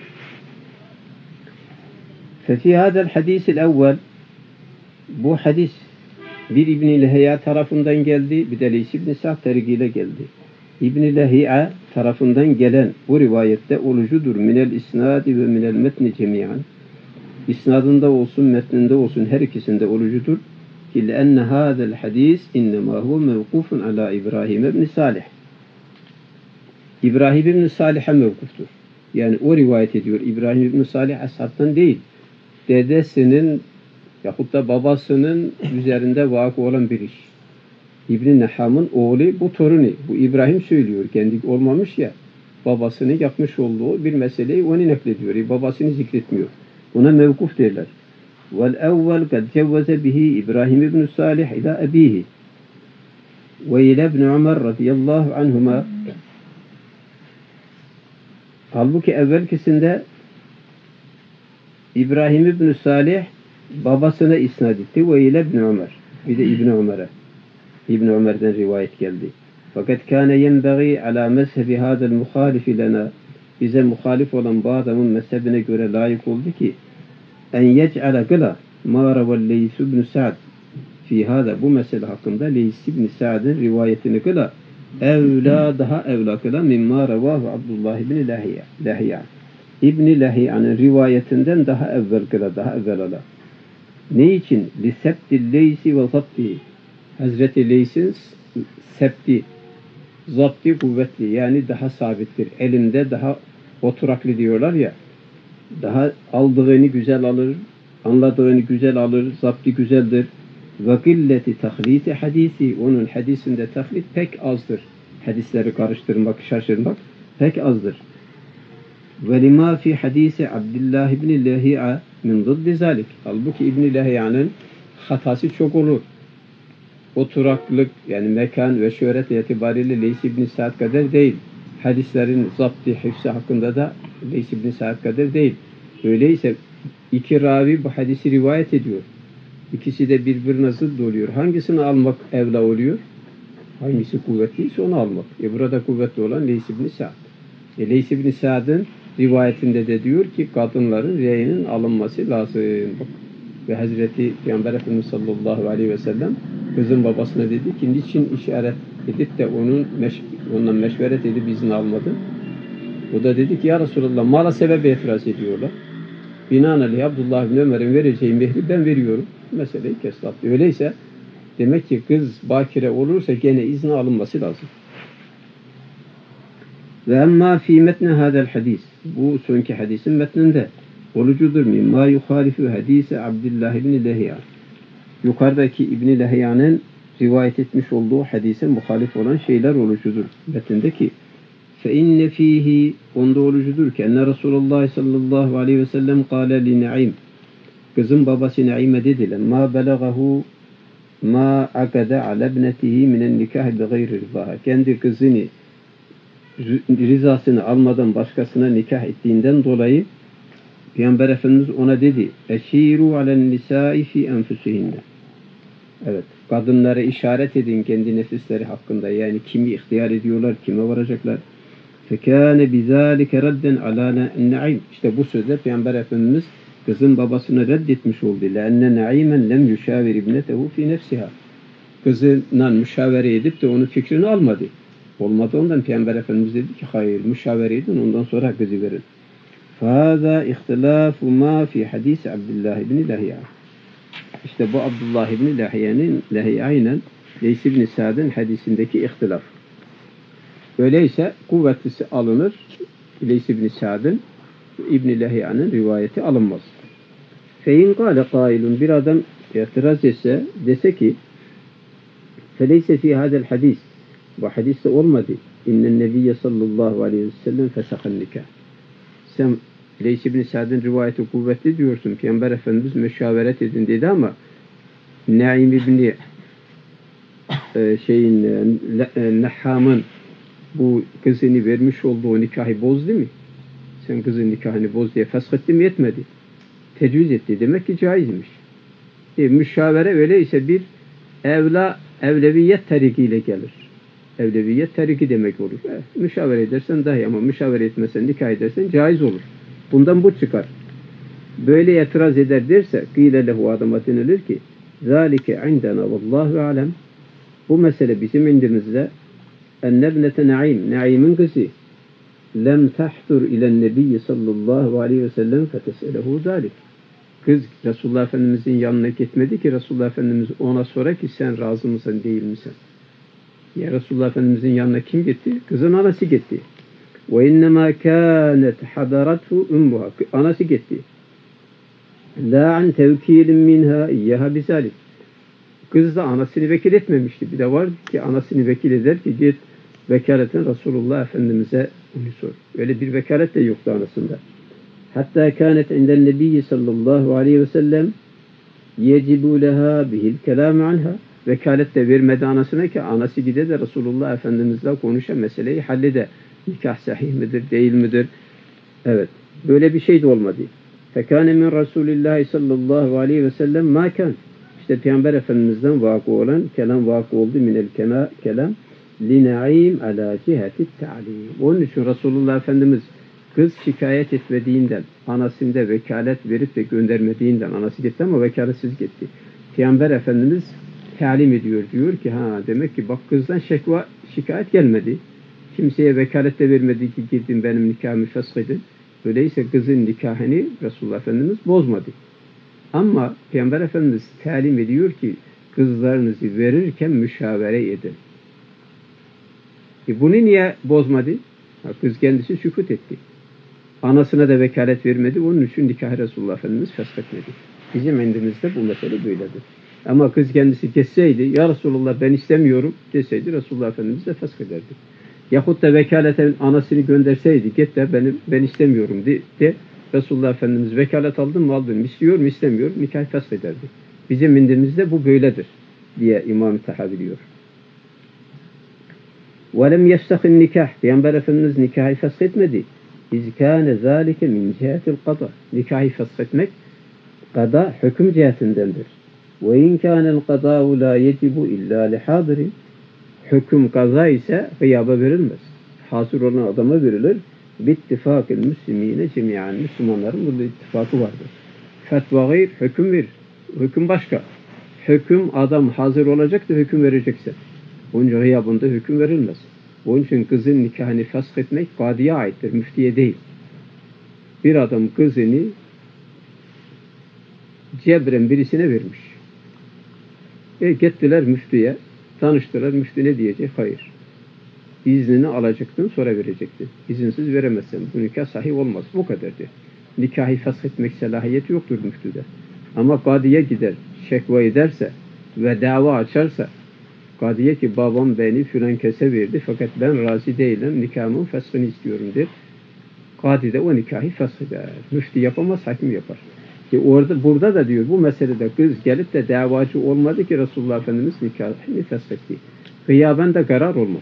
Fefi hadel hadisil evvel, bu hadis bir İbn-i Lehiya tarafından geldi, bir de Leys İbn-i Sa'd tarikiyle geldi. İbn-i Lehiya tarafından gelen bu rivayette olucudur. Minel isnadi ve minel metni cemiyan. İsnadında olsun, metninde olsun her ikisinde olucudur. Ki lenne hadel hadis innema huve mevkufun ala İbrahim ibn Salih. İbrahim ibn Salih'e mevkuftur. Yani o rivayet ediyor. İbrahim ibn Salih ashabtan değil. Dedesinin yahut da babasının üzerinde vakı olan bir iş. İbn-i Neham'ın oğlu bu torunu. Bu İbrahim söylüyor. Kendi olmamış ya. Babasının yapmış olduğu bir meseleyi onu naklediyor. Babasını zikretmiyor. Buna mevkuf derler. Vel evvel kad cevveze bihi İbrahim ibn Salih ila abihi. Ve ila ibn Ömer radıyallahu anhuma. Halbuki evvelkisinde İbrahim ibn Salih babasına isnad etti. Ve ile İbn Ömer. Bir de İbn Ömer'e. İbn Ömer'den rivayet geldi. Fakat kâne yenbeği ala mezhebi hâdel muhalifi lena. Bize muhalif olan bu adamın mezhebine göre layık oldu ki en yec'ale gıla mâ revel Leys ibn Sa'd fi hâda, bu mesele hakkında Leys ibn Sa'd'ın rivayetini kıla evlâ, daha evlâ kıla mimmâ revâhu Abdullah ibn Lehiya. İbn-i Lehiya'nın rivayetinden daha evvel kıla, daha evvel ala. Ne için? Lisebtil Leysi ve zapti. Hazreti Leys'in septi, zapti kuvvetli, yani daha sabittir. Elinde daha oturaklı diyorlar ya. Daha aldığını güzel alır, anladığını güzel alır, zapti güzeldir. Ve gilleti tahliti hadisi. Onun hadisinde tahlit pek azdır. Hadisleri karıştırmak, şaşırmak pek azdır. Ve lima fi hadisi Abdullah ibn Lehiya min ziddi zalik. Halbuki İbn Lehiya'nın hatası çok olur. Oturaklık, yani mekan ve şöhret itibariyle Leys ibn Sa'd kadar değil. Hadislerin zapti, hifsi hakkında da Leys ibn Sa'd kadar değil. Öyleyse iki ravi bu hadisi rivayet ediyor. İkisi de birbirine zıt oluyor. Hangisini almak evla oluyor? Hangisi kuvvetliyse onu almak. Burada kuvvetli olan Leys ibn Sa'd. Leys ibn Sa'd'ın rivayetinde de diyor ki kadınların reyinin alınması lazım. Bak, Ve Hazreti Peygamber Efendimiz sallallahu aleyhi ve sellem kızın babasına dedi ki niçin işaret edip de ondan meşveret edip izin almadı? O da dedi ki ya Resulallah mala sebebe itiraz ediyorlar. Binaenaleyh Abdullah bin Ömer'in vereceği mehri ben veriyorum. Meseleyi kestat. Öyleyse demek ki kız bakire olursa gene izni alınması lazım. Ve emma fi metne hadel hadis. Bu sonki hadisin metninde olucudur mimma yuhalifu hadise Abdullah ibn Lehiya. Yukarıdaki İbn Lehiya'nın rivayet etmiş olduğu hadise muhalif olan şeyler olucudur. Metnindeki fe inne fihi onda olucudur ki enne Resulullah sallallahu aleyhi ve sellem kâle li Naim. Kızın babası Naim'e dediler. Ma belagahu ma akada ala ibnetihi minen nikah bi gayri rızaha. Kendi kızını rızasını almadan başkasına nikah ettiğinden dolayı Peygamber Efendimiz ona dedi eşiru alen nisai fi enfusihinne. Evet, kadınlara işaret edin kendi nefisleri hakkında. Yani kimi ihtiyar ediyorlar, kime varacaklar. Fekâne bizâlike redden alâ Naim. İşte bu sözde Peygamber Efendimiz kızın babasını reddetmiş oldu. Leenne Na'imen lem yuşavir ibnetehu fi nefsiha. Kızından müşavere edip de onun fikrini almadı. Olmadı ondan Peygamber Efendimiz dedi ki hayır müşavere edin ondan sonra kızı verin. Fâzâ ihtilâfu mâ fi hadîs Abdullah ibn Lehiya. İşte bu Abdullah ibn Lehiya ile Leys ibn Sa'd'ın hadisindeki ihtilaf. Öyleyse kuvvetlisi alınır. Leys ibn Sa'd'ın İbn Lehiya'nın rivayeti alınmaz. Fein kâle kâilun bir adam itiraz etse dese ki feleyse fî hadel hadis bu hadiste olmadı. İnnen nebiyye sallallahu aleyhi ve sellem fesahan nikah. Sen Leys ibn Sa'd'ın rivayeti kuvvetli diyorsun. Peygamber Efendimiz meşaveret edin dedi ama Naim ibn Nahham'ın bu kızını vermiş olduğu nikahı bozdu mu? Sen kızın nikahını boz diye feshettin mi yetmedi. Tecviz etti. Demek ki caizmiş. Müşavere öyleyse bir evleviyet tarikiyle gelir. Evleviyet tariki demek olur. Müşavere edersen dahi ama müşavere etmesen nikah edersen caiz olur. Bundan bu çıkar. Böyle itiraz eder derse kîle lehu adama denilir ki zâlike indena vallâhu alem. Bu mesele bizim indimizde ennebnete Naim, Naim'in kızı lem tahdur ilen nebiyyi sallallahu aleyhi ve sellem feteselehu zâlik. Kız Resulullah Efendimizin yanına gitmedi ki Resulullah Efendimiz ona sonra ki sen razı mısın değil misin? Ya Resulullah Efendimizin yanına kim gitti? Kızın anası gitti. Ve innemâ kânet hadaratu ummuha. Anası gitti. La an tevkîlin minha iyyaha bizalik. Kız da anasını vekil etmemişti. Bir de var ki anasını vekil eder ki git vekaleten Resulullah Efendimiz'e onu sor. Öyle bir vekalet de yoktu anasında. Hatta kânet inden nebiyyi sallallahu aleyhi ve sellem yecibu leha bihil kelâme anha. Vekalet de vermedi anasına ki anası gide de Resulullah Efendimiz'le konuşa meseleyi hallede. Nikah sahih midir, değil midir? Evet. Böyle bir şey de olmadı. Fekâne min Resulillahi sallallahu aleyhi ve sellem mâ kân. İşte Peygamber Efendimiz'den vakı olan kelam vakı oldu minel kelam li Naim ala ciheti ta'lim. Onun için Resulullah Efendimiz kız şikayet etmediğinden, anasında vekalet verip de göndermediğinden, anası gitti ama vekaletsiz gitti. Peygamber Efendimiz talim ediyor, diyor ki demek ki bak kızdan şikayet gelmedi. Kimseye vekalet de vermedi ki gidin benim nikahımı feshedin. Öyleyse kızın nikahını Resulullah Efendimiz bozmadı. Ama Peygamber Efendimiz talim ediyor ki kızlarınızı verirken müşavere edin. Bunu niye bozmadı? Kız kendisi sükut etti. Anasına da vekalet vermedi. Onun için nikahı Resulullah Efendimiz feshetmedi. Bizim indimizde bu mesele böyledir. Ama kız kendisi geçseydi, ya Resulullah ben istemiyorum deseydi Resulullah Efendimiz de feshederdi. Yahut da vekaleten anasını gönderseydi, git de ben istemiyorum de Resulullah Efendimiz vekalet aldın mı aldın, istiyor mu istemiyor, nikah feshederdi. Bizim indimizde bu böyledir diye İmam Tahavi diyor. وَلَمْ يَفْسَخِ النِّكَاحِ Peygamber Efendimiz nikahı feshetmedi. اِذْ كَانَ ذَٰلِكَ مِنْ جِهَةِ الْقَضَى Nikahı feshetmek kada hüküm cihetindendir. وَاِنْ كَانَ الْقَضَاءُ لَا يَجِبُ اِلَّا لِحَاضِرٍ Hüküm kaza ise gıyaba verilmez. Hasır olan adama verilir. Bittifakil müslimine cemiyan Müslümanların burada ittifakı vardır. Fetva gayr, hüküm verir. Hüküm başka. Hüküm adam hazır olacak da hüküm verecekse. Onun gıyabında hüküm verilmez. Onun için kızın nikahını feshetmek kadıya aittir, müftiye değil. Bir adam kızını cebren birisine vermiş. Gittiler müftüye, tanıştılar. Müftü ne diyecek? Hayır. İznini alacaktın, sonra verecektin. İzinsiz veremezsen bu nikah sahih olmaz. Bu kadar diyor. Nikahı feshetmek selahiyeti yoktur müftüde. Ama kadıya gider, şekva ederse ve dava açarsa, kadıya ki babam beni filan kese verdi fakat ben razı değilim, nikahımın feshini istiyorum der. Kadı da o nikahı fesheder. Müftü yapamaz, hakim yapar. Ki burada da diyor bu meselede kız gelip de davacı olmadı ki Resulullah Efendimiz nikahını feshetti. Gıyaben de karar olmaz.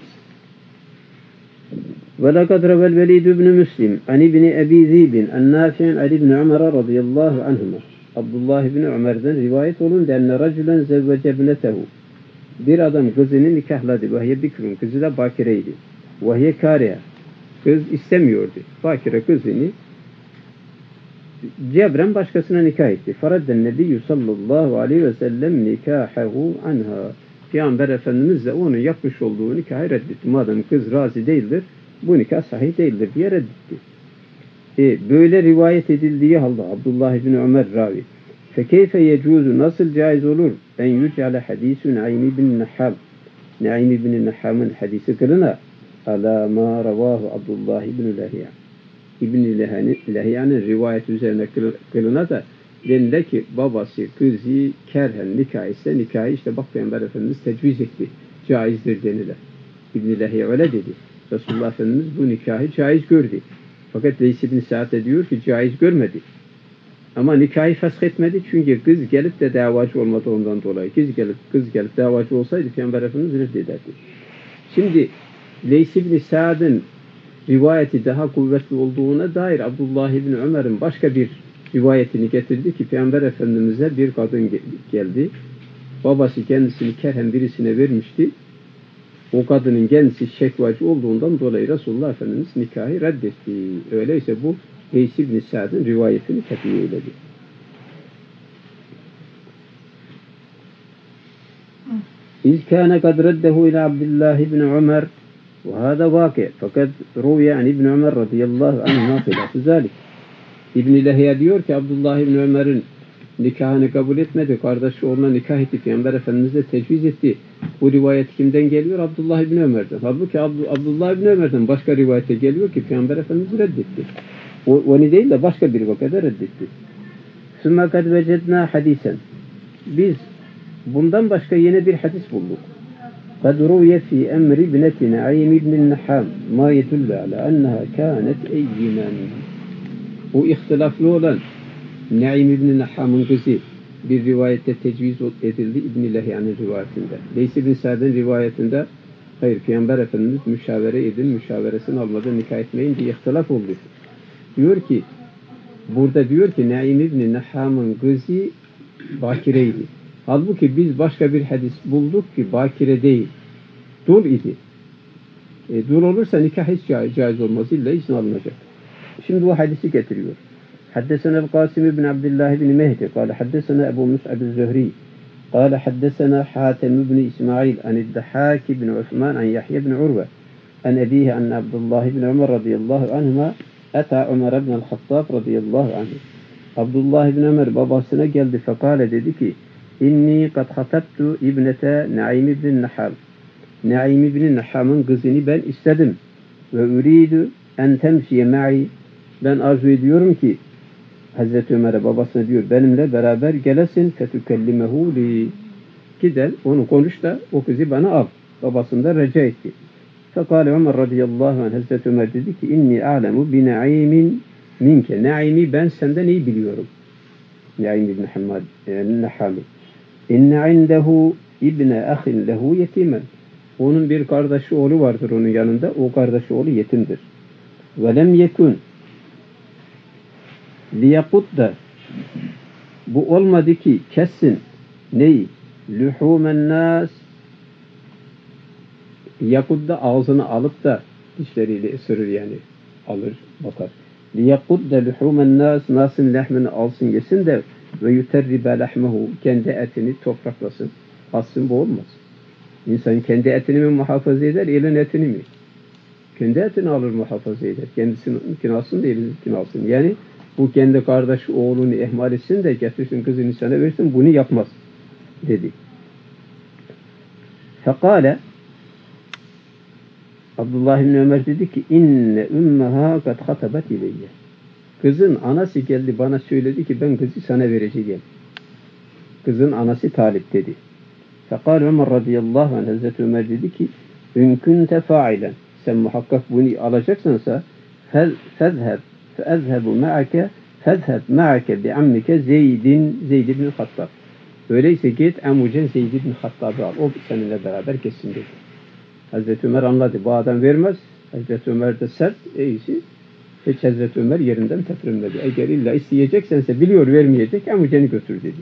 وَلَقَدْ رَوَى الْوَلِيدُ بْنُ مُسْلِمْ عَنِ بْنِ أَبِي ذِيبٍ النَّافِعٍ عَنِ بْنِ عُمَرَ رَضِيَ اللّٰهُ عَنْهُمَا Abdullah ibn Ömer'den rivayet olun denne racülen zevvece ibnetehu. Bir adam kızını nikahladı. Vahye bikrun. Kızı da bakireydi. Vahye kariye. Kız istemiyordu. Bakire kızını cebren başkasına nikah etti. Faradden nebiyyü sallallahu aleyhi ve sellem nikahehu anha. Peygamber Efendimiz de onun yapmış olduğu nikahı reddetti. Madem kız razı değildir, bu nikah sahih değildir diye reddetti. Böyle rivayet edildiği halde Abdullah ibn Ömer ravi. Fekeyfe yecuzu nasıl caiz olur? En yücale hadisü Naim bin Nahham. Naim bin Nahham'ın hadisi kılına ala ma ravahu Abdullah ibn Lahiya. İbn Lahiya'nın rivayet üzerine kılına da denile ki babası kızı kerhen nikah ise nikahı işte bak Peygamber Efendimiz tecviz etti. Caizdir denilir. İbn Lahiya öyle dedi. Resulullah Efendimiz bu nikahı caiz gördü. Fakat Leys ibn Sa'd diyor ki caiz görmedi. Ama nikahı feshetmedi çünkü kız gelip de davacı olmadı ondan dolayı. Kız gelip davacı olsaydı Peygamber Efendimiz reddederdi. Şimdi Leys ibn Sa'd'ın rivayeti daha kuvvetli olduğuna dair Abdullah ibn Ömer'in başka bir rivayetini getirdi ki Peygamber Efendimiz'e bir kadın geldi. Babası kendisini kerhen birisine vermişti. O kadının kendisi şekvacı olduğundan dolayı Resulullah Efendimiz nikahı reddetti. Öyleyse bu Leys ibn Sa'd'ın rivayetini tekniğe eyledi. İz kâne kad reddehu ila Abdullah ibn Ömer ve hâda vâki. Fakat ruviye an İbn Ömer radıyallahu anhuma khilâfı zâlik. İbn Lahiya diyor ki Abdullah ibn Ömer'in nikahını kabul etmedi. Kardeşi oğluna nikah etti. Peygamber Efendimiz de tecviz etti. Bu rivayet kimden geliyor? Abdullah ibn Ömer'den. Halbuki Abdullah ibn Ömer'den başka rivayete geliyor ki Peygamber Efendimiz reddetti. Onu değil de başka bir vakada reddetti. Sümme kad vecedna hadisen. Biz bundan başka yine bir hadis bulduk. Kad ruviye fi emri ibneti Naim ibn Nahham ma yedullu ala enneha kânet eyyimen. Bu ihtilaflı olan Naim ibn Nahham'ın kızı bir rivayette tecviz edildi İbn-i Lahiya'nın rivayetinde. Leys ibn Sa'd'ın rivayetinde hayır Peygamber Efendimiz müşavere edin, müşaveresini almadan nikah etmeyin diye ihtilaf oldu. Diyor ki burada diyor ki Naim ibn Nahham'ın kızı bakireydi. Halbuki biz başka bir hadis bulduk ki bakire değil. Dul idi. Dul olursa nikah hiç caiz olmaz. İlla izin alınacak. Şimdi bu hadisi getiriyor. حدثنا القاسم بن عبد الله بن مهدي قال حدثنا أبو مصعب الزهري قال حدثنا حاتم بن إسماعيل عن الضحاك بن عثمان عن يحيى بن عروة عن أبيه أن عبد الله بن عمر رضي الله عنهما أتى عمر بن الخطاب رضي الله عنه. Abdullah ibn Ömer babasına geldi fekale dedi ki inni kad hatabtu ibnete Naim ibn Nahham. Naim ibn Nahham'ın kızını ben istedim. Ve uridu en temşiye ma'i. Ben arzu ediyorum ki Hazreti Ömer'e babasına diyor benimle beraber gelesin fetükellimehu li. Giden onu konuş da o kızı bana al. Babasında rica etti. Fekale Ömer radıyallahu anh Hazreti Ömer dedi ki inni a'lemu bi Naim'in minke. Naim'i ben senden iyi biliyorum. Naim ibn Nahham'i. İnne indehu ibne ahin lehu yetimen. Onun bir kardeşi oğlu vardır onun yanında. O kardeşi oğlu yetimdir. Ve lem yekun liyakudda bu olmadı ki kessin neyi? Lühumen nas yakudda ağzını alıp da dişleriyle ısırır yani alır bakar. Liyakudda lühumen nas nasın lehmini alsın yesin de ve yuterribe lahmehu, kendi etini topraklasın. Assın, bu olmaz. İnsan kendi etini mi muhafaza eder, elin etini mi? Kendi etini alır muhafaza eder. Kendisini alsın da elininkini alsın. Yani bu kendi kardeş oğlunu ihmal etsin de getirsin kızını sana versin, bunu yapmaz dedi. Fekale, Abdullah ibn Ömer dedi ki inne ümmeha kad hatabet ileyye. Kızın anası geldi bana söyledi ki ben kızı sana vereceğim. Kızın anası Talip dedi. Fekal Ömer radıyallahu anh, Hazreti Ömer dedi ki in kunte fa'ilen, sen muhakkak bunu alacaksansa fezhebu ma'ake bi ammike Zeyd ibn Hattab. Öyleyse git amucen Zeyd ibn Hattab'ı al. O seninle beraber geçsin dedi. Hazreti Ömer anladı. Bu adam vermez. Hazreti Ömer de sert. İyisi. Hiç Hazreti Ömer yerinden teprinmedi. Eğer illa isteyeceksense biliyor vermeyecek. Amuceni götür dedi.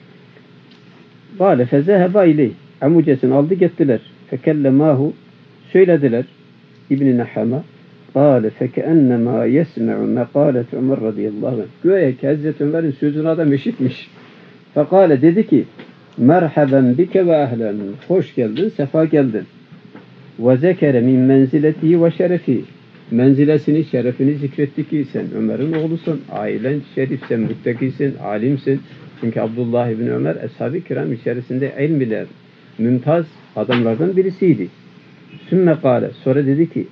Kâle fezeheba ileyh. Amucesini aldı gittiler. Fekellemahu. Söylediler. İbn-i Nahham'a. Kâle fekeennema yesme'u mekâlet Ömer radıyallahu anh. Güya ki Hazreti Ömer'in sözünü adam işitmiş. Fekâle dedi ki merhaben bike ve ehlen. Hoş geldin, sefa geldin. Ve zekere min menzileti ve şerefi. Menzilesini, şerefini zikretti ki sen Ömer'in oğlusun, ailen şerifsen, müttakisin, alimsin. Çünkü Abdullah ibn Ömer ashab-ı kiram içerisinde ilmiler, mümtaz adamlardan birisiydi. Sümme kâle, sonra dedi ki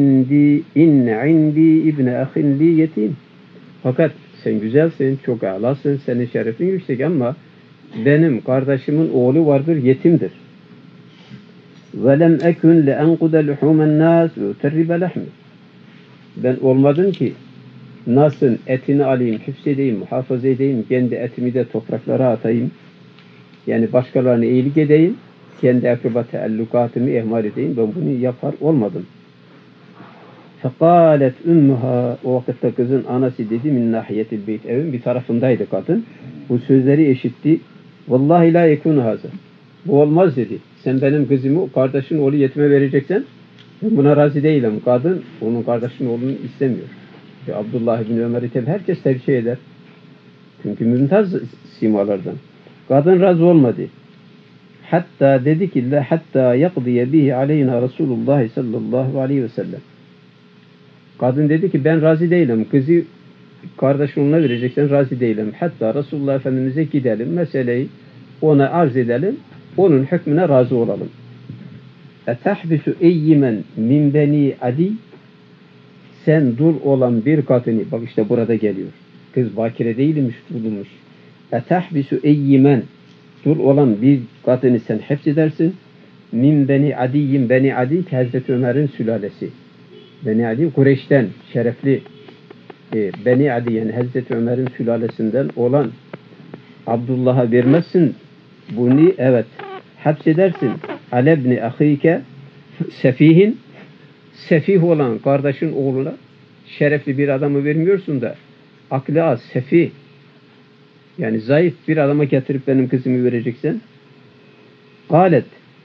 indi ibne ahin li yetim. Fakat sen güzelsin, çok âlasın, senin şerefin yüksek ama benim kardeşimin oğlu vardır, yetimdir. وَلَمْ اَكُنْ لَاَنْقُدَ لُحُومَ النَّاسِ وَتَرِّبَ لَحْمِ. Ben olmadım ki nasıl etini alayım, hüfzedeyim, muhafaza edeyim, kendi etimi de topraklara atayım. Yani başkalarına iyilik edeyim, kendi akraba teallukatımı ihmal edeyim. Ben bunu yapar olmadım. فَقَالَتْ اُمُّهَا. O vakitte kızın anası dedi min nahiyetil beyt. Evin bir tarafındaydı kadın. Bu sözleri işitti. Vallahi la yekunu hazır. Bu olmaz dedi. Sen benim kızımı kardeşin oğlu yetime vereceksen ben buna razı değilim. Kadın onun kardeşinin oğlunu istemiyor. Abdullah ibn Ömer'i herkes tercih eder. Çünkü mümtaz simalardan. Kadın razı olmadı. Hatta dedi ki hatta yakdiye bihi aleyna Resulullah sallallahu aleyhi ve sellem. Kadın dedi ki ben razı değilim. Kızı kardeşin oğluna vereceksen razı değilim. Hatta Resulullah Efendimiz'e gidelim. Meseleyi ona arz edelim. Onun hükmüne razı olalım. Etahbisu eyyimen min beni adi. Sen dul olan bir kadını, bak işte burada geliyor. Kız bakire değilmiş, dulmuş. Etahbisu eyyimen, dul olan bir kadını sen hepsedersin. Min beni adiyyin, beni adi Hazreti Ömer'in sülalesi. Beni adi Kureyş'ten şerefli. Beni adi yani Hazreti Ömer'in sülalesinden olan Abdullah'a vermezsin. Bunu evet hapsedersin. Alebni ahike sefihin, sefih olan kardeşin oğluna şerefli bir adamı vermiyorsun da aklı az, sefih yani zayıf bir adama getirip benim kızımı vereceksen. Galet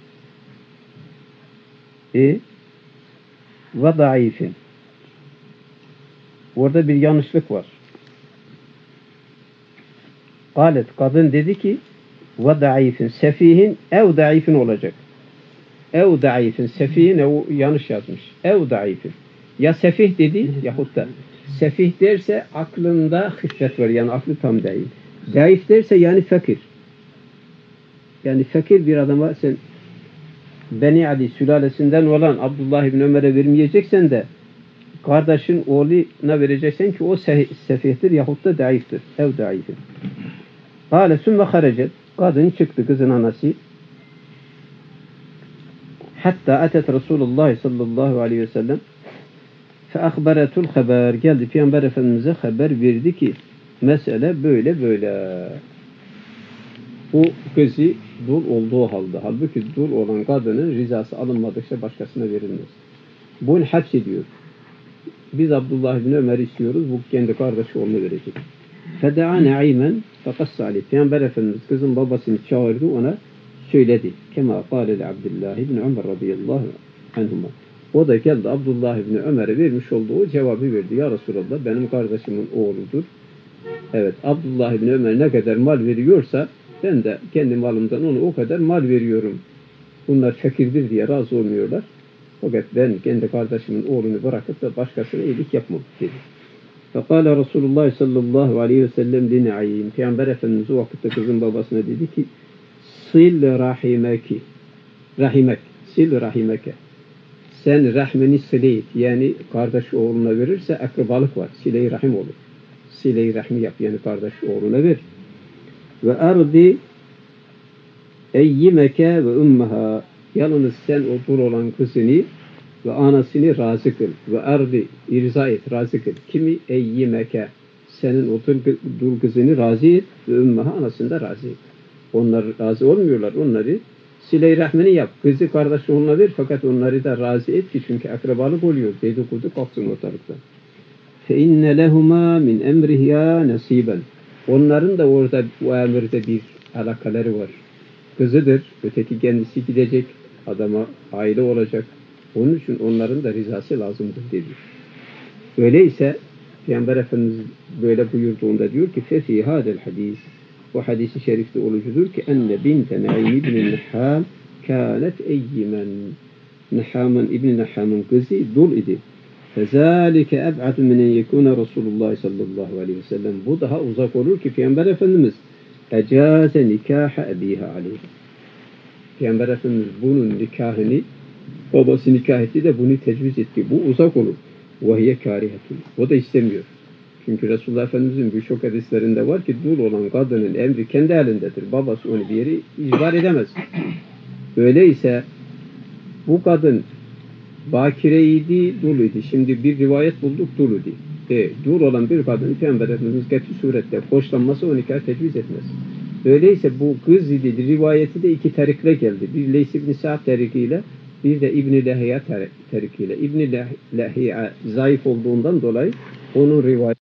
ve daifin. Orada bir yanlışlık var. Galet, kadın dedi ki ve daifin, sefihin ev daifin olacak. Ev daifin, sefihin yanlış yazmış. Ev daifin. Ya sefih dedi yahut da sefih derse aklında hıfret var. Yani aklı tam değil. Daif derse yani fakir. Yani fakir bir adama sen Beni Adi sülalesinden olan Abdullah ibn Ömer'e vermeyeceksen de kardeşin oğluna vereceksen ki o sefihtir yahut da daiftir. Ev daifin. Hâle sümme harecet. Kadın çıktı, kızın anası. Hatta atet Resulullah sallallahu aleyhi ve sellem fe akberetul haber. Geldi Peygamber Efendimiz'e haber verdi ki mesele böyle böyle. O kızı dul olduğu halde. Halbuki dul olan kadının rızası alınmadıkça başkasına verilmez. Bunu hapsediyor. Biz Abdullah ibn Ömer istiyoruz. Bu kendi kardeşi oğluna verecek. Feda'a na'imen fekassa aleyh. Peygamber Efendimiz kızın babasını çağırdı, ona söyledi. Kema kâleli Abdullah ibn Ömer radıyallahu anhuma. O da geldi Abdullah ibn Ömer'e vermiş olduğu cevabı verdi. Ya Resulallah benim kardeşimin oğludur. Evet, Abdullah İbni Ömer ne kadar mal veriyorsa ben de kendi malımdan ona o kadar mal veriyorum. Bunlar fakirdir diye razı olmuyorlar. Fakat ben kendi kardeşimin oğlunu bırakıp da başkasına iyilik yapmam dedi. Fekala Resulullah sallallahu aleyhi ve sellem lina'yim. Peygamber Efendimiz o vakitte kızın babasına dedi ki sil rahimeki. Rahimek. Sil rahimeke. Sen rahmeni sile et. Yani kardeş oğluna verirse akrabalık var. Sile-i rahim olur. Sile-i rahmi yap. Yani kardeş oğluna ver. Ve ardi eyyimeke ve ummeha. Yalnız sen o dul olan kızını ve anasını razı kıl. Ve ardi irza et, razı kıl. Kimi eyyimeke. Senin o dul kızını razı et ve ummeha anasını da razı et. Onlar razı olmuyorlar. Onları sile-i rahmini yap. Kızı kardeş oğluna ver fakat onları da razı et ki çünkü akrabalık oluyor. Dedikodu kalksın ortalıkta. فَاِنَّ لَهُمَا مِنْ اَمْرِهَا نَصِيبًا. Onların da orada bu emirde bir alakaları var. Kızıdır. Öteki kendisi gidecek. Adama aile olacak. Onun için onların da rızası lazımdır dedi. Öyleyse Peygamber Efendimiz böyle buyurduğunda diyor ki فَفِي هَذَا الْحَدِيثِ. Bu hadisi şerifte olucudur ki enne binte Naim İbn-i Nehham kânet eyyimen. Nehham'ın İbn-i Nehham'ın kızı dul idi. Fezâlike eb'adu minen yekûne Resulullah sallallahu aleyhi ve sellem. Bu daha uzak olur ki Peygamber Efendimiz ecâze nikâhe ebîhâ aleyhi. Peygamber Efendimiz bunun nikahını babası nikah etti de bunu tecviz etti. Bu uzak olur. Vahiye kârihetun. O da istemiyor. Çünkü Resulullah Efendimiz'in birçok hadislerinde var ki dul olan kadının emri kendi elindedir. Babası onu bir yere icbar edemez. Öyleyse bu kadın bakireydi, dul idi. Şimdi bir rivayet bulduk dul idi. Dul olan bir kadın Peygamber Efendimiz geçici surette hoşlanması o nikah tecviz etmez. Öyleyse bu kız idi. Rivayeti de iki tarikle geldi. Bir Leys İbn Sa'd tarikiyle bir de İbn-i Lehiya tarikiyle. İbn-i Lehiya zayıf olduğundan dolayı onun rivayeti